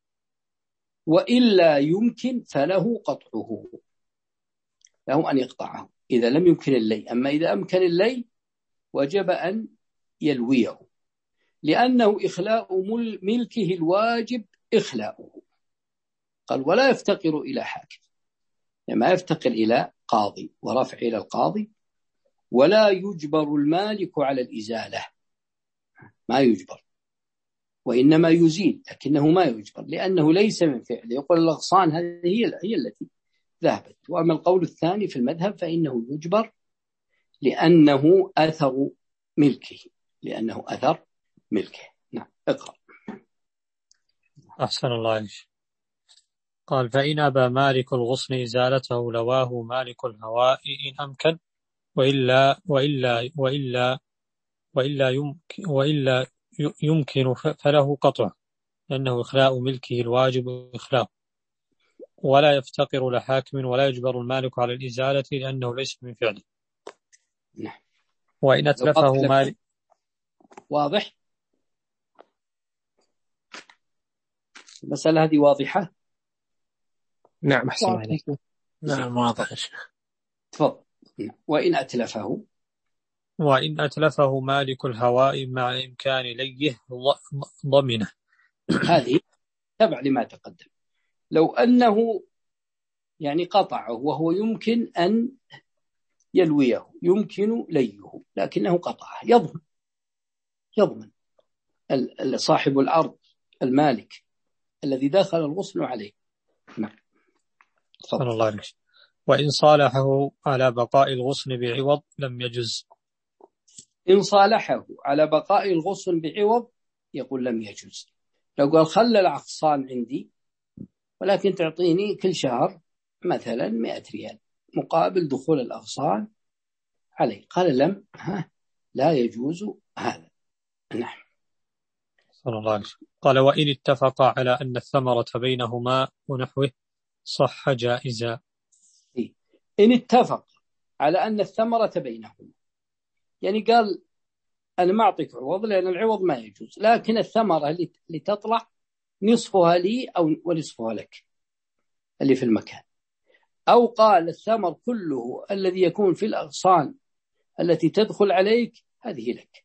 S2: وإلا يمكن فله قطعه، له أن يقطعه إذا لم يمكن اللي. أما إذا أمكن اللي وجب أن يلويه، لأنه إخلاء ملكه الواجب إخلاؤه. قال ولا يفتقر إلى حاكم، يعني ما يفتقر إلى قاضي ورفع إلى القاضي، ولا يجبر المالك على الإزالة، ما يجبر، وإنما يزيل، لكنه ما يجبر لأنه ليس من فعله. يقول الأغصان هذه هي هي التي ذهبت. وأما القول الثاني في المذهب فإنه يجبر لأنه أثر ملكه، لأنه أثر ملكه. نعم اقرأ.
S1: أحسن الله عليك. قال فإن أبى مالك الغصن إزالته لواه مالك الهواء إن أمكن، وإلا وإلا وإلا وإلا يمكن وإلا يمكن فله قطع، لأنه إخلاء ملكه الواجب إخلاء، ولا يفتقر لحاكم ولا يجبر المالك على الإزالة لأنه ليس من فعله.
S2: نعم.
S1: وإن أتلفه مالك.
S2: واضح؟ المسألة هذه واضحة؟
S5: نعم أحسن عليك.
S6: نعم واضح يا شيخ.
S2: تفضل. وإن أتلفه
S1: وإن أتلفه مالك الهواء مع إمكان ليه ضمنه.
S2: هذه تبع لما تقدم. لو أنه يعني قطعه وهو يمكن أن يلويه، يمكن ليه، لكنه قطعه، يضمن يضمن صاحب الأرض المالك الذي دخل الغصن عليه. نعم.
S1: تفضل الله عليك. وإن صالحه على بقاء الغصن بعوض لم يجز.
S2: إن صالحه على بقاء الغصن بعوض يقول لم يجوز. لو قال خلى الأغصان عندي ولكن تعطيني كل شهر مثلا مئة ريال مقابل دخول الأغصان عليه، قال لم ها لا يجوز هذا. نعم.
S1: صلى الله عليه وسلم. قال وإن اتفق على أن الثمرة بينهما ونحوه صح جائزا.
S2: إن اتفق على أن الثمرة بينهما، يعني قال أنا ما أعطيك عوض لأن العوض ما يجوز، لكن الثمرة اللي تطلع نصفها لي أو ونصفها لك اللي في المكان، أو قال الثمر كله الذي يكون في الأغصان التي تدخل عليك هذه لك،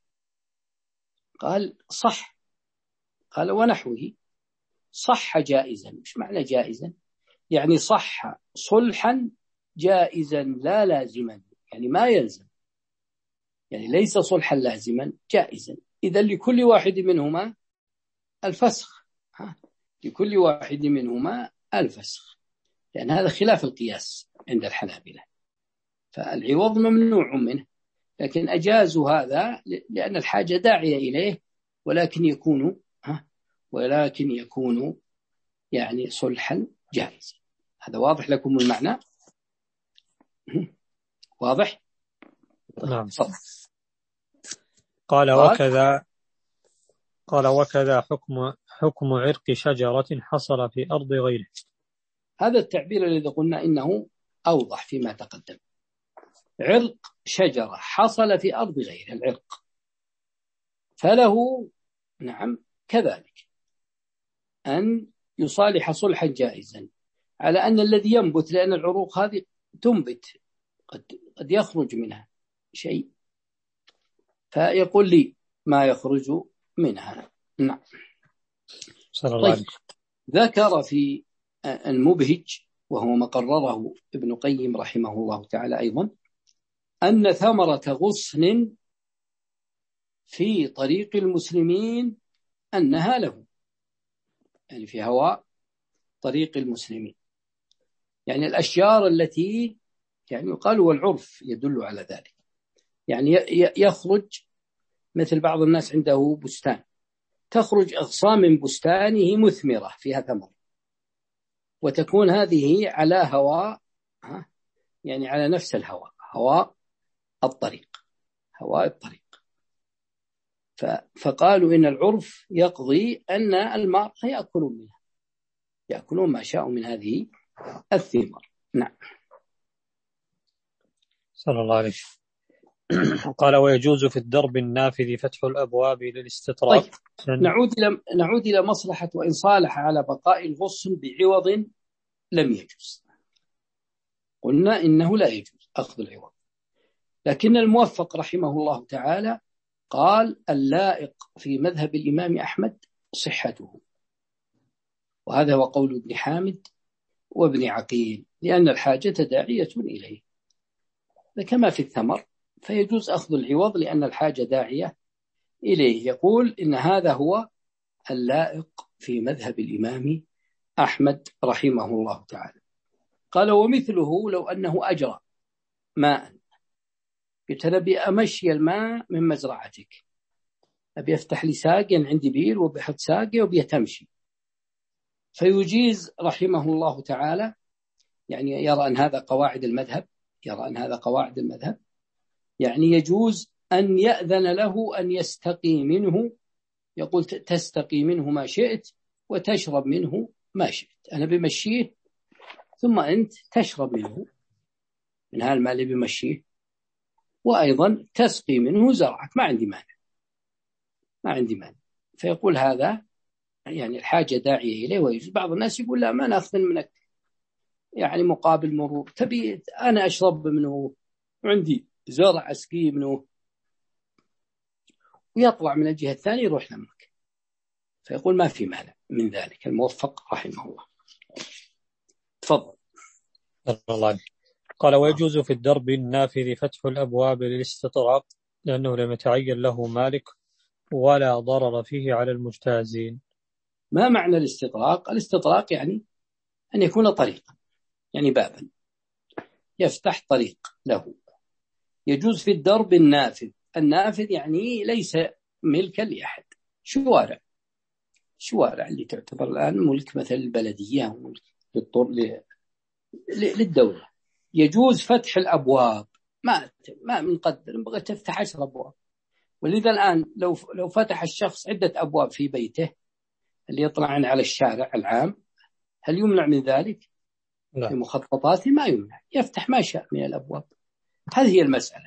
S2: قال صح. قال ونحوه صح جائزا. مش معنى جائزا؟ يعني صح صلحا جائزا لا لازما، يعني ما يلزم، يعني ليس صلحا لازما، جائزا. إذا لكل واحد منهما الفسخ، ها؟ لكل واحد منهما الفسخ، لأن هذا خلاف القياس عند الحنابلة، فالعوض ممنوع منه، لكن أجازوا هذا لأن الحاجة داعية إليه، ولكن يكون ها ولكن يكون يعني صلحا جائزا. هذا واضح لكم المعنى؟ واضح؟
S1: نعم.
S2: صح.
S1: قال وكذا قال وكذا حكم حكم عرق شجرة حصل في أرض غيره.
S2: هذا التعبير الذي قلنا إنه أوضح فيما تقدم. عرق شجرة حصل في أرض غيره، العرق، فله نعم كذلك أن يصالح صلحا جائزا على أن الذي ينبت، لأن العروق هذه تنبت، قد, قد يخرج منها شيء، فيقول لي ما يخرج منها. نعم.
S1: صلى الله عليه
S2: طيب. ذكر في المبهج وهو ما قرره ابن قيم رحمه الله تعالى أيضا، أن ثمرة غصن في طريق المسلمين أنها له، يعني في هواء طريق المسلمين، يعني الأشجار التي يعني يقال والعرف يدل على ذلك، يعني يخرج مثل بعض الناس عنده بستان، تخرج أغصان من بستانه مثمرة فيها ثمر، وتكون هذه على هواء، يعني على نفس الهواء، هواء الطريق، هواء الطريق. فقالوا إن العرف يقضي أن الماء يأكلون منها، يأكلون ما شاءوا من هذه الثمار. نعم.
S1: صلى الله عليه. قال ويجوز في الدرب النافذ فتح الأبواب للاستطراق.
S2: طيب. نعود إلى نعود إلى مصلحة وإن صالح على بقاء الغصن بعوض لم يجوز. قلنا إنه لا يجوز أخذ العوض، لكن الموفق رحمه الله تعالى قال اللائق في مذهب الإمام أحمد صحته، وهذا هو قول ابن حامد وابن عقيل، لأن الحاجة داعية إليه. كما في الثمر فيجوز أخذ العوض لأن الحاجة داعية إليه. يقول إن هذا هو اللائق في مذهب الإمام أحمد رحمه الله تعالى. قال ومثله لو أنه أجرى ماء، قلت أبي أمشي الماء من مزرعتك، أبي أفتح لي ساقي عندي بير وبحط ساقي وبيتمشي، فيجيز رحمه الله تعالى، يعني يرى أن هذا قواعد المذهب، يرى أن هذا قواعد المذهب، يعني يجوز أن يأذن له أن يستقي منه، يقول تستقي منه ما شئت وتشرب منه ما شئت، أنا بمشيه ثم أنت تشرب منه من هذا الماء اللي بمشيه، وأيضا تسقي منه زرعك، ما عندي مانع، ما عندي مانع. فيقول هذا يعني الحاجة داعية إليه ويجوز. بعض الناس يقول لا ما نأخذ منك يعني مقابل مرور، تبي أنا أشرب منه عندي زرع أسقي منه، ويطلع من الجهة الثانية يروح لمك. فيقول ما في مانع من ذلك. الموفق رحمه الله. تفضل.
S1: الله عليه. قال ويجوز في الدرب النافذ فتح الأبواب للاستطراق لأنه لم يتعين له مالك ولا ضرر فيه على المجتازين.
S2: ما معنى الاستطراق؟ الاستطراق يعني أن يكون طريقا، يعني بابا يفتح طريق له. يجوز في الدرب النافذ، النافذ يعني ليس ملكا لأحد، شوارع، شوارع اللي تعتبر الآن ملك مثل البلدية وملك للدولة. يجوز فتح الأبواب، ما ما بنقدر نبغى تفتح عشر أبواب، ولذا الآن لو لو فتح الشخص عدة أبواب في بيته اللي يطلعن على الشارع العام، هل يمنع من ذلك؟
S1: لا.
S2: في مخططاته ما يمنع، يفتح ما شاء من الأبواب. هذه هي المسألة،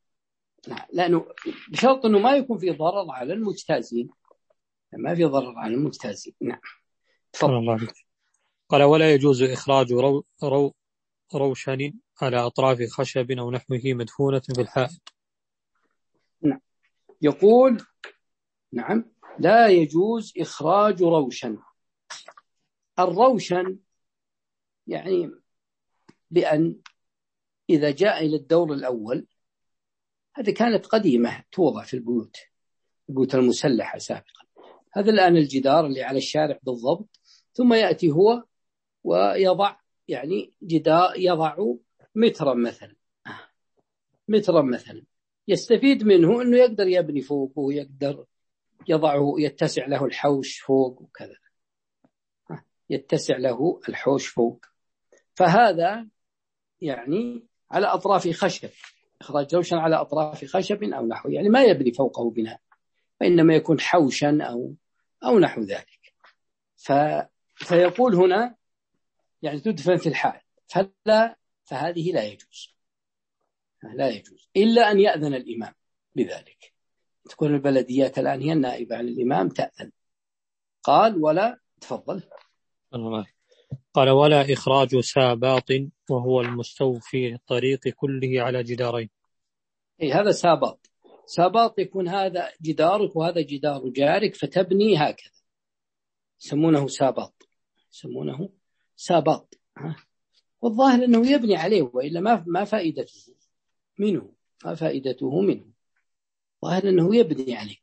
S2: لأنه بشرط أنه ما يكون في ضرر على المجتازين، ما في ضرر على المجتازين. نعم.
S1: تفضل. قال ولا يجوز إخراج رو رو روشن على أطراف خشب أو نحوه مدفونة في الحائط.
S2: نعم. يقول نعم لا يجوز إخراج روشن. الروشن يعني بأن إذا جاء إلى الدور الأول، هذه كانت قديمة توضع في البيوت، البيوت المسلحة سابقا، هذا الآن الجدار اللي على الشارع بالضبط، ثم يأتي هو ويضع يعني جدار، يضع مترا مثلا، مترا مثلا، يستفيد منه أنه يقدر يبني فوقه ويقدر يضعه، يتسع له الحوش فوق وكذا، يتسع له الحوش فوق. فهذا يعني على أطراف خشب، إخراج روشن على أطراف خشب أو نحو، يعني ما يبني فوقه بناء، وإنما يكون حوشا أو أو نحو ذلك. ف فيقول هنا يعني تدفن في الحائط، فلا فهذه لا يجوز، لا يجوز إلا أن يأذن الإمام بذلك، تكون البلديات الآن هي النائبة عن الإمام تأذن. قال ولا تفضل.
S1: الله. قال ولا إخراج ساباط وهو المستوفي الطريق كله على جدارين.
S2: أي هذا ساباط، ساباط يكون هذا جدارك وهذا جدار جارك فتبني هكذا، يسمونه ساباط، يسمونه ساباط. والظاهر أنه يبني عليه، وإلا ما ما فائدته منه ما فائدته منه ظاهر أنه يبني عليه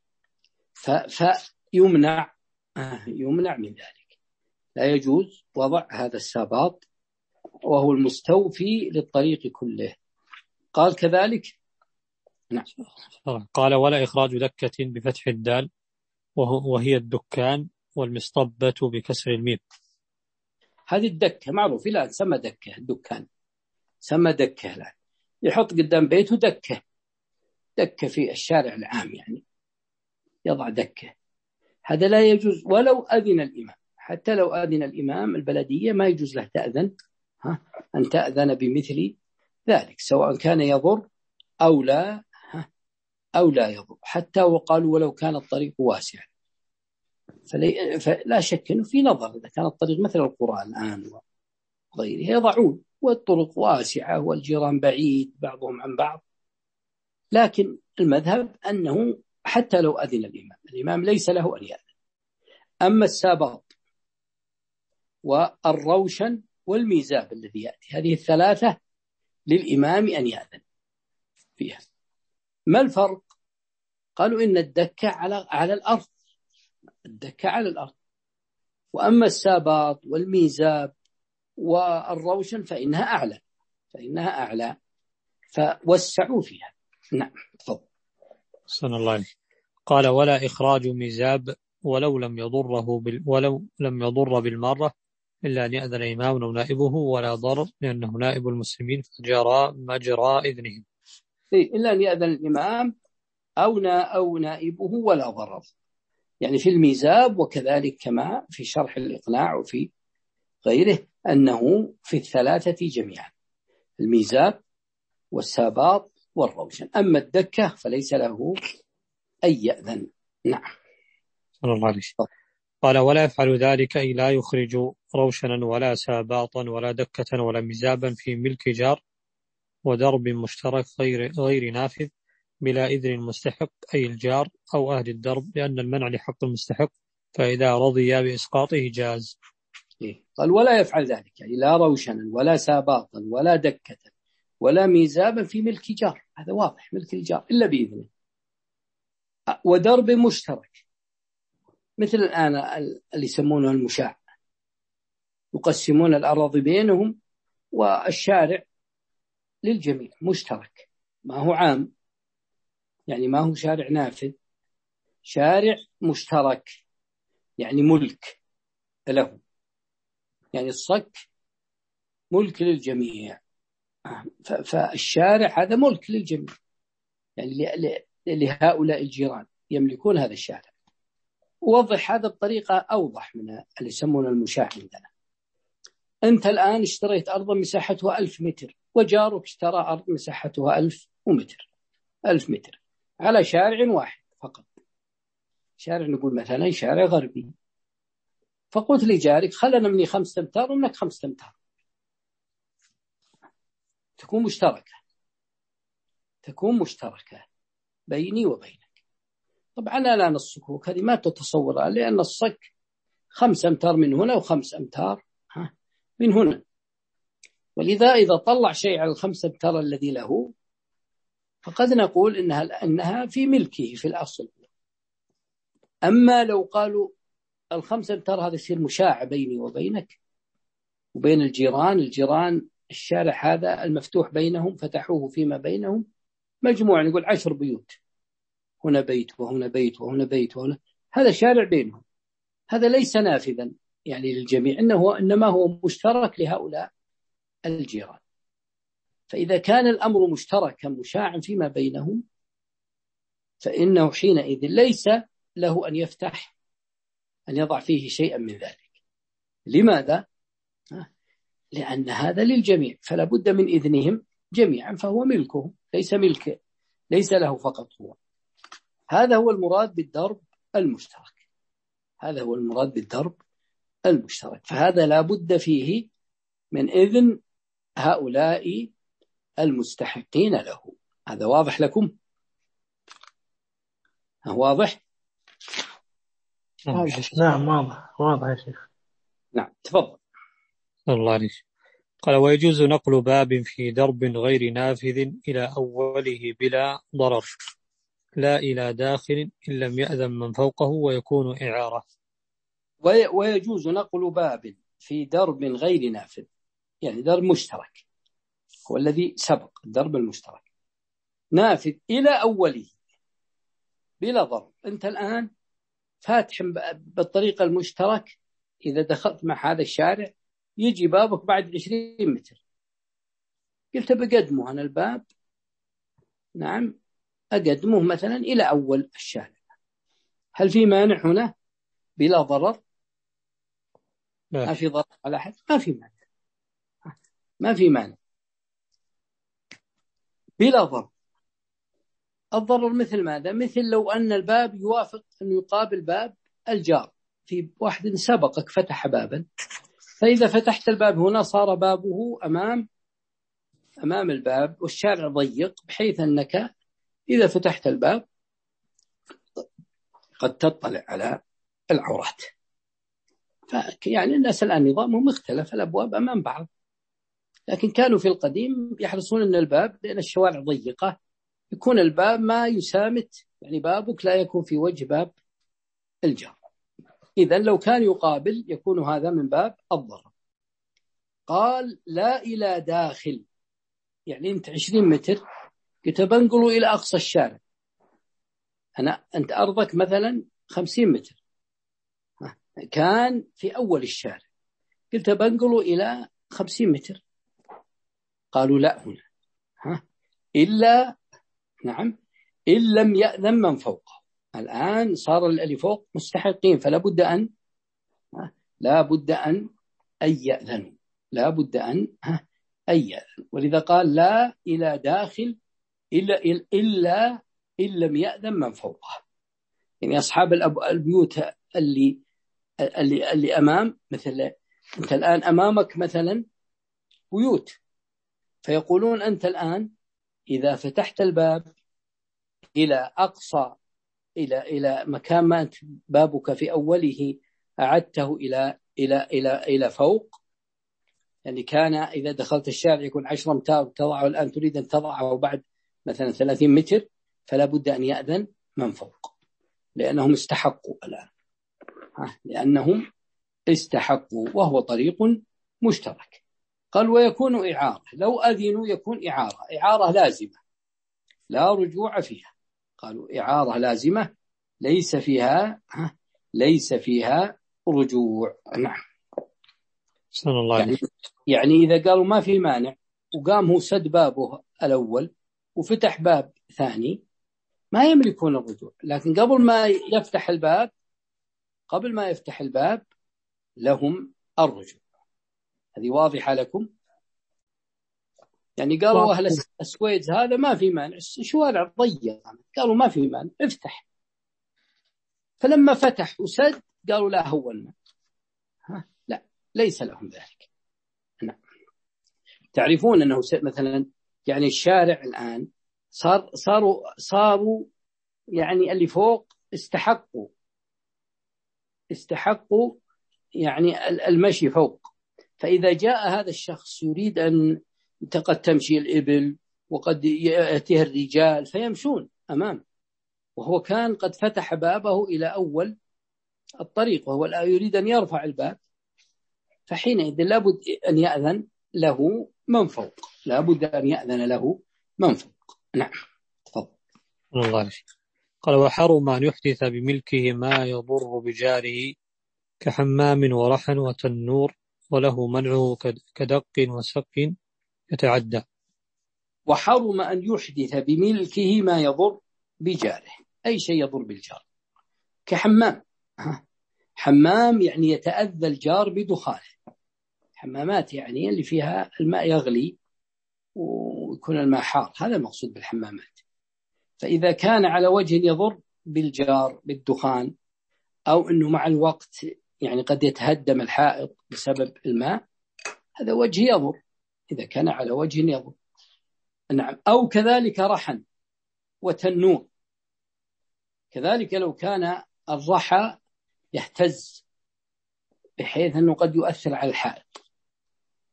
S2: فيمنع يمنع من ذلك. لا يجوز وضع هذا الساباط وهو المستوفي للطريق كله. قال كذلك. نعم.
S1: قال ولا إخراج دكة بفتح الدال وهي الدكان، والمصطبة بكسر الميم.
S2: هذه الدكة معروف الآن سمى دكة، الدكان سمى دكة الآن، يحط قدام بيته دكة دكة في الشارع العام، يعني يضع دكة. هذا لا يجوز ولو أذن الإمام، حتى لو أذن الإمام البلدية ما يجوز له تأذن ها أن تأذن بمثل ذلك، سواء كان يضر أو لا أو لا يضر. حتى وقالوا ولو كان الطريق واسع، فلا شك أنه في نظر إذا كان الطريق مثل القرى الآن وغيره يضعون، والطرق واسعة والجيران بعيد بعضهم عن بعض. لكن المذهب أنه حتى لو أذن الإمام الإمام ليس له أن يأذن. أما السابط والروشن والميزاب الذي يأتي، هذه الثلاثة للإمام أن يأذن فيها. ما الفرق؟ قالوا إن الدكة على على الأرض، الدكة على الأرض، وأما السابط والميزاب والروشن فإنها أعلى فإنها أعلى فوسعوا فيها. نعم تفضل.
S1: صلى الله عليه. قال ولا إخراج ميزاب ولو لم يضره بال... ولو لم يضر بالمرة إلا أن يأذن الإمام أو نائبه ولا ضرر لأنه نائب المسلمين فجرى مجرى إذنهم.
S2: إلا أن يأذن الإمام أو أو نائبه ولا ضرر، يعني في الميزاب وكذلك كما في شرح الإقناع وفي غيره أنه في الثلاثة جميعا، الميزاب والساباط والروشن. أما الدكة فليس له أن يأذن. نعم.
S1: صلى الله عليه. قال ولا يفعل ذلك أي لا يخرج روشنا ولا ساباطا ولا دكة ولا ميزابا في ملك جار ودرب مشترك غير غير نافذ بلا إذن المستحق أي الجار أو أهل الدرب، لأن المنع لحق المستحق، فإذا رضي بإسقاطه جاز.
S2: قال ولا يفعل ذلك، يعني لا روشنا ولا ساباطا ولا دكة ولا ميزابا في ملك جار، هذا واضح ملك الجار إلا بإذنه. ودرب مشترك مثل الآن اللي يسمونه المشاع، يقسمون الأراضي بينهم والشارع للجميع مشترك، ما هو عام، يعني ما هو شارع نافذ، شارع مشترك يعني ملك له، يعني الصك ملك للجميع، فالشارع هذا ملك للجميع، يعني لهؤلاء الجيران يملكون هذا الشارع. ووضح هذا بطريقة أوضح من اللي يسمونه المشاع عندنا. أنت الآن اشتريت أرضا مساحتها ألف متر، وجارك اشترى أرض مساحتها ألف ومتر ألف متر على شارع واحد فقط، شارع نقول مثلا شارع غربي، فقلت لجارك خلنا مني خمسة أمتار ومنك خمسة أمتار، تكون مشتركة تكون مشتركة بيني وبينك. طبعا الآن الصكوك هذه ما تتصورها، لأن الصك خمسة أمتار من هنا وخمس أمتار من هنا، ولذا إذا طلع شيء على الخمسة أمتار الذي له فقد نقول إنها, إنها في ملكه في الأصل. أما لو قالوا الخمسة أمتار هذا يصير مشاع بيني وبينك وبين الجيران، الجيران الشارع هذا المفتوح بينهم فتحوه فيما بينهم مجموعة، نقول عشر بيوت، هنا بيت وهنا بيت وهنا بيت وهنا، هذا شارع بينهم، هذا ليس نافذا يعني للجميع، إنه إنما هو مشترك لهؤلاء الجيران. فإذا كان الأمر مشتركا مشاعا فيما بينهم فإنه حينئذ ليس له أن يفتح أن يضع فيه شيئا من ذلك. لماذا؟ لأن هذا للجميع، فلا بد من إذنهم جميعا، فهو ملكهم ليس ملك ليس له فقط هو. هذا هو المراد بالدرب المشترك، هذا هو المراد بالدرب المشترك، فهذا لا بد فيه من إذن هؤلاء المستحقين له. هذا واضح لكم؟ واضح؟
S6: نعم واضح واضح يا شيخ.
S2: نعم تفضل.
S1: الله عليك. قال ويجوز نقل باب في درب غير نافذ إلى أوله بلا ضرر لا إلى داخل إن لم يأذن من فوقه ويكون إعارة.
S2: ويجوز نقل باب في درب غير نافذ، يعني درب مشترك هو الذي سبق الدرب المشترك، نافذ إلى أوله بلا ضرر. أنت الآن فاتح بالطريقة المشترك، إذا دخلت مع هذا الشارع يجي بابك بعد عشرين متر، قلت بقدمه أنا الباب، نعم أقدمه مثلا إلى أول الشارع، هل في مانع هنا؟ بلا ضرر،
S1: لا.
S2: ما في ضرر على أحد، ما في مانع، ما في مانع بلا ضرر. الضرر مثل ماذا؟ مثل لو أن الباب يوافق أن يقابل باب الجار، في واحد سبقك فتح بابا، فإذا فتحت الباب هنا صار بابه أمام أمام الباب والشارع ضيق، بحيث أنك إذا فتحت الباب قد تطلع على العورات. فيعني الناس الآن نظامهم مختلف، الأبواب أمام بعض، لكن كانوا في القديم يحرصون أن الباب، لأن الشوارع ضيقة، يكون الباب ما يسامت، يعني بابك لا يكون في وجه باب الجار. إذن لو كان يقابل يكون هذا من باب الضرر. قال لا إلى داخل، يعني أنت عشرين متر قلت بنقله إلى أقصى الشارع، أنا أنت أرضك مثلا خمسين متر، كان في أول الشارع، قلت بنقله إلى خمسين متر، قالوا لا هنا ها إلا نعم إن لم يأذن من فوقه. الآن صار اللي فوق مستحقين، فلا بد أن لا بد أن أن يأذنوا، لا بد أن أن يأذن. ولذا قال لا إلى داخل إلا إلا إن لم يأذن من فوقه، يعني أصحاب البيوت اللي اللي اللي أمام، مثل أنت الآن أمامك مثلا بيوت، فيقولون أنت الآن إذا فتحت الباب إلى أقصى إلى إلى مكان ما أنت بابك في أوله أعدته إلى إلى إلى إلى فوق، يعني كان إذا دخلت الشارع يكون عشرة أمتار تضعه، الآن تريد أن تضعه بعد مثلا ثلاثين متر، فلا بد أن يأذن من فوق، لأنهم استحقوا الآن، لأنهم استحقوا، وهو طريق مشترك. قال ويكون إعارة، لو أذنوا يكون إعارة، إعارة لازمة لا رجوع فيها. قالوا إعارة لازمة ليس فيها ليس فيها رجوع. نعم.
S1: سبحان الله.
S2: يعني, يعني إذا قالوا ما في مانع وقام هو سد بابه الأول وفتح باب ثاني ما يملكون الرجوع، لكن قبل ما يفتح الباب قبل ما يفتح الباب لهم الرجوع. هذه واضحة لكم؟ يعني قالوا أهل السويد هذا ما في مانع، شوارع ضيقة، قالوا ما في مانع افتح، فلما فتح وسد قالوا لا هولنا، ها لا ليس لهم ذلك. نعم. تعرفون أنه مثلا يعني الشارع الآن صار صاروا صاروا يعني اللي فوق استحقوا استحقوا يعني المشي فوق، فإذا جاء هذا الشخص يريد أن قد تمشي الإبل وقد يأتيه الرجال فيمشون أمام، وهو كان قد فتح بابه إلى أول الطريق وهو يريد أن يرفع الباب، فحينئذ لابد أن يأذن له من فوق، لابد أن يأذن له من فوق. نعم تفضل.
S1: الله. قال وحرم أن يحدث بملكه ما يضر بجاره كحمام ورحن وتنور، وله منعه كدق وسق يتعدى.
S2: وحرم أن يحدث بملكه ما يضر بجاره، أي شيء يضر بالجار، كحمام، حمام يعني يتأذى الجار بدخانه، حمامات يعني اللي فيها الماء يغلي ويكون الماء حار، هذا المقصود بالحمامات. فإذا كان على وجه يضر بالجار بالدخان، أو أنه مع الوقت يعني قد يتهدم الحائط بسبب الماء، هذا وجه يضر إذا كان على وجه يضر. نعم. أو كذلك رحن وتنور، كذلك لو كان الرحى يهتز بحيث أنه قد يؤثر على الحائط،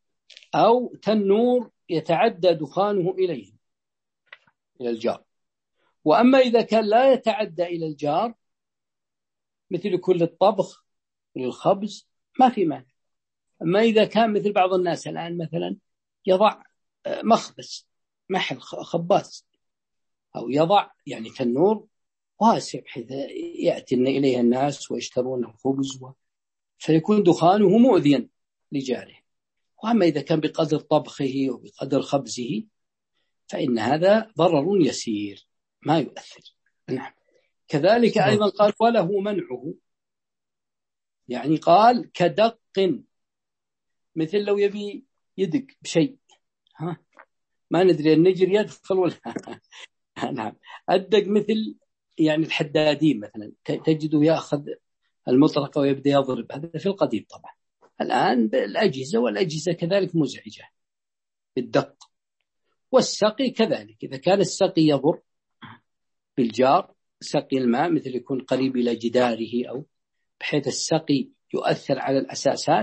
S2: أو تنور يتعدى دخانه إليه إلى الجار. وأما إذا كان لا يتعدى إلى الجار مثل كل الطبخ للخبز ما في مانع. أما إذا كان مثل بعض الناس الآن مثلا يضع مخبز محل خباز أو يضع يعني تنور واسع بحيث يأتي إليه الناس ويشترون الخبز و... فيكون دخانه مؤذيا لجاره. وأما إذا كان بقدر طبخه وبقدر خبزه فإن هذا ضرر يسير ما يؤثر. نعم. كذلك أيضا قال وله منعه، يعني قال كدق، مثل لو يبي يدق بشيء ها ما ندري النجر يدخل ولا نعم الدق مثل يعني الحدادين مثلا تجده يأخذ المطرقة ويبدأ يضرب، هذا في القديم طبعا. الآن الأجهزة والأجهزة كذلك مزعجة بالدق. والسقي كذلك، إذا كان السقي يضر بالجار سقي الماء مثل يكون قريب إلى جداره أو بحيث السقي يؤثر على الأساسات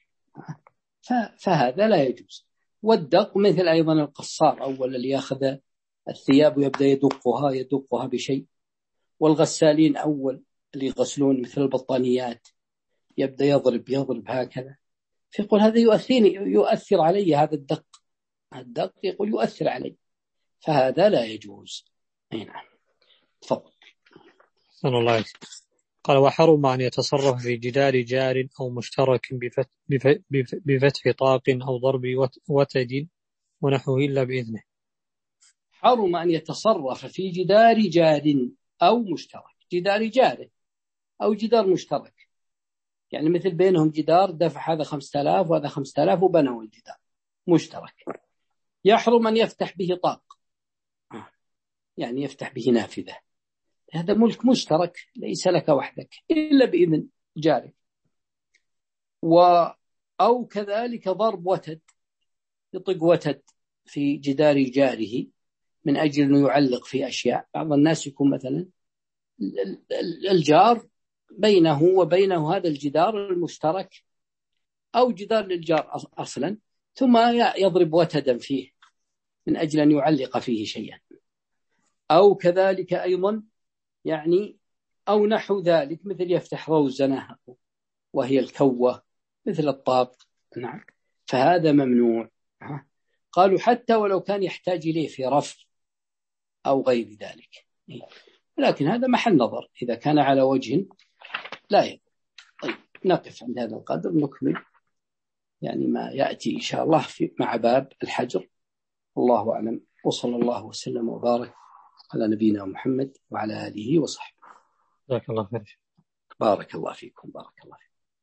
S2: فهذا لا يجوز. والدق مثل أيضا القصار أول اللي يأخذ الثياب ويبدأ يدقها يدقها بشيء، والغسالين أول اللي يغسلون مثل البطانيات يبدأ يضرب يضرب هكذا، فيقول هذا يؤثرني يؤثر علي، هذا الدق الدق يقول يؤثر علي، فهذا لا يجوز. نعم تفضل.
S1: صلى الله عليه وسلم. قال وحرم أن يتصرف في جدار جار أو مشترك بفتح, بفتح طاق أو ضرب وتد ونحوه إلا بإذنه.
S2: حرم أن يتصرف في جدار جار أو مشترك، جدار جاره أو جدار مشترك، يعني مثل بينهم جدار دفع هذا خمسة آلاف وهذا خمسة آلاف وبنوا الجدار مشترك، يحرم أن يفتح به طاق، يعني يفتح به نافذة، هذا ملك مشترك ليس لك وحدك إلا بإذن جارك. و أو كذلك ضرب وتد، يطق وتد في جدار جاره من أجل أنه يعلق في أشياء. بعض الناس يكون مثلا الجار بينه وبينه هذا الجدار المشترك أو جدار للجار أصلا، ثم يضرب وتدا فيه من أجل أن يعلق فيه شيئا. أو كذلك أيضا يعني أو نحو ذلك مثل يفتح روزنة وهي الكوة مثل الطاق. نعم فهذا ممنوع. قالوا حتى ولو كان يحتاج إليه في رفع أو غير ذلك، لكن هذا محل نظر إذا كان على وجه لا يضر. طيب نقف عند هذا القدر، نكمل يعني ما يأتي إن شاء الله في مع باب الحجر. الله أعلم، وصلى الله وسلم وبارك على نبينا محمد وعلى آله وصحبه.
S1: جزاك الله خير.
S2: بارك الله فيكم. بارك الله فيكم.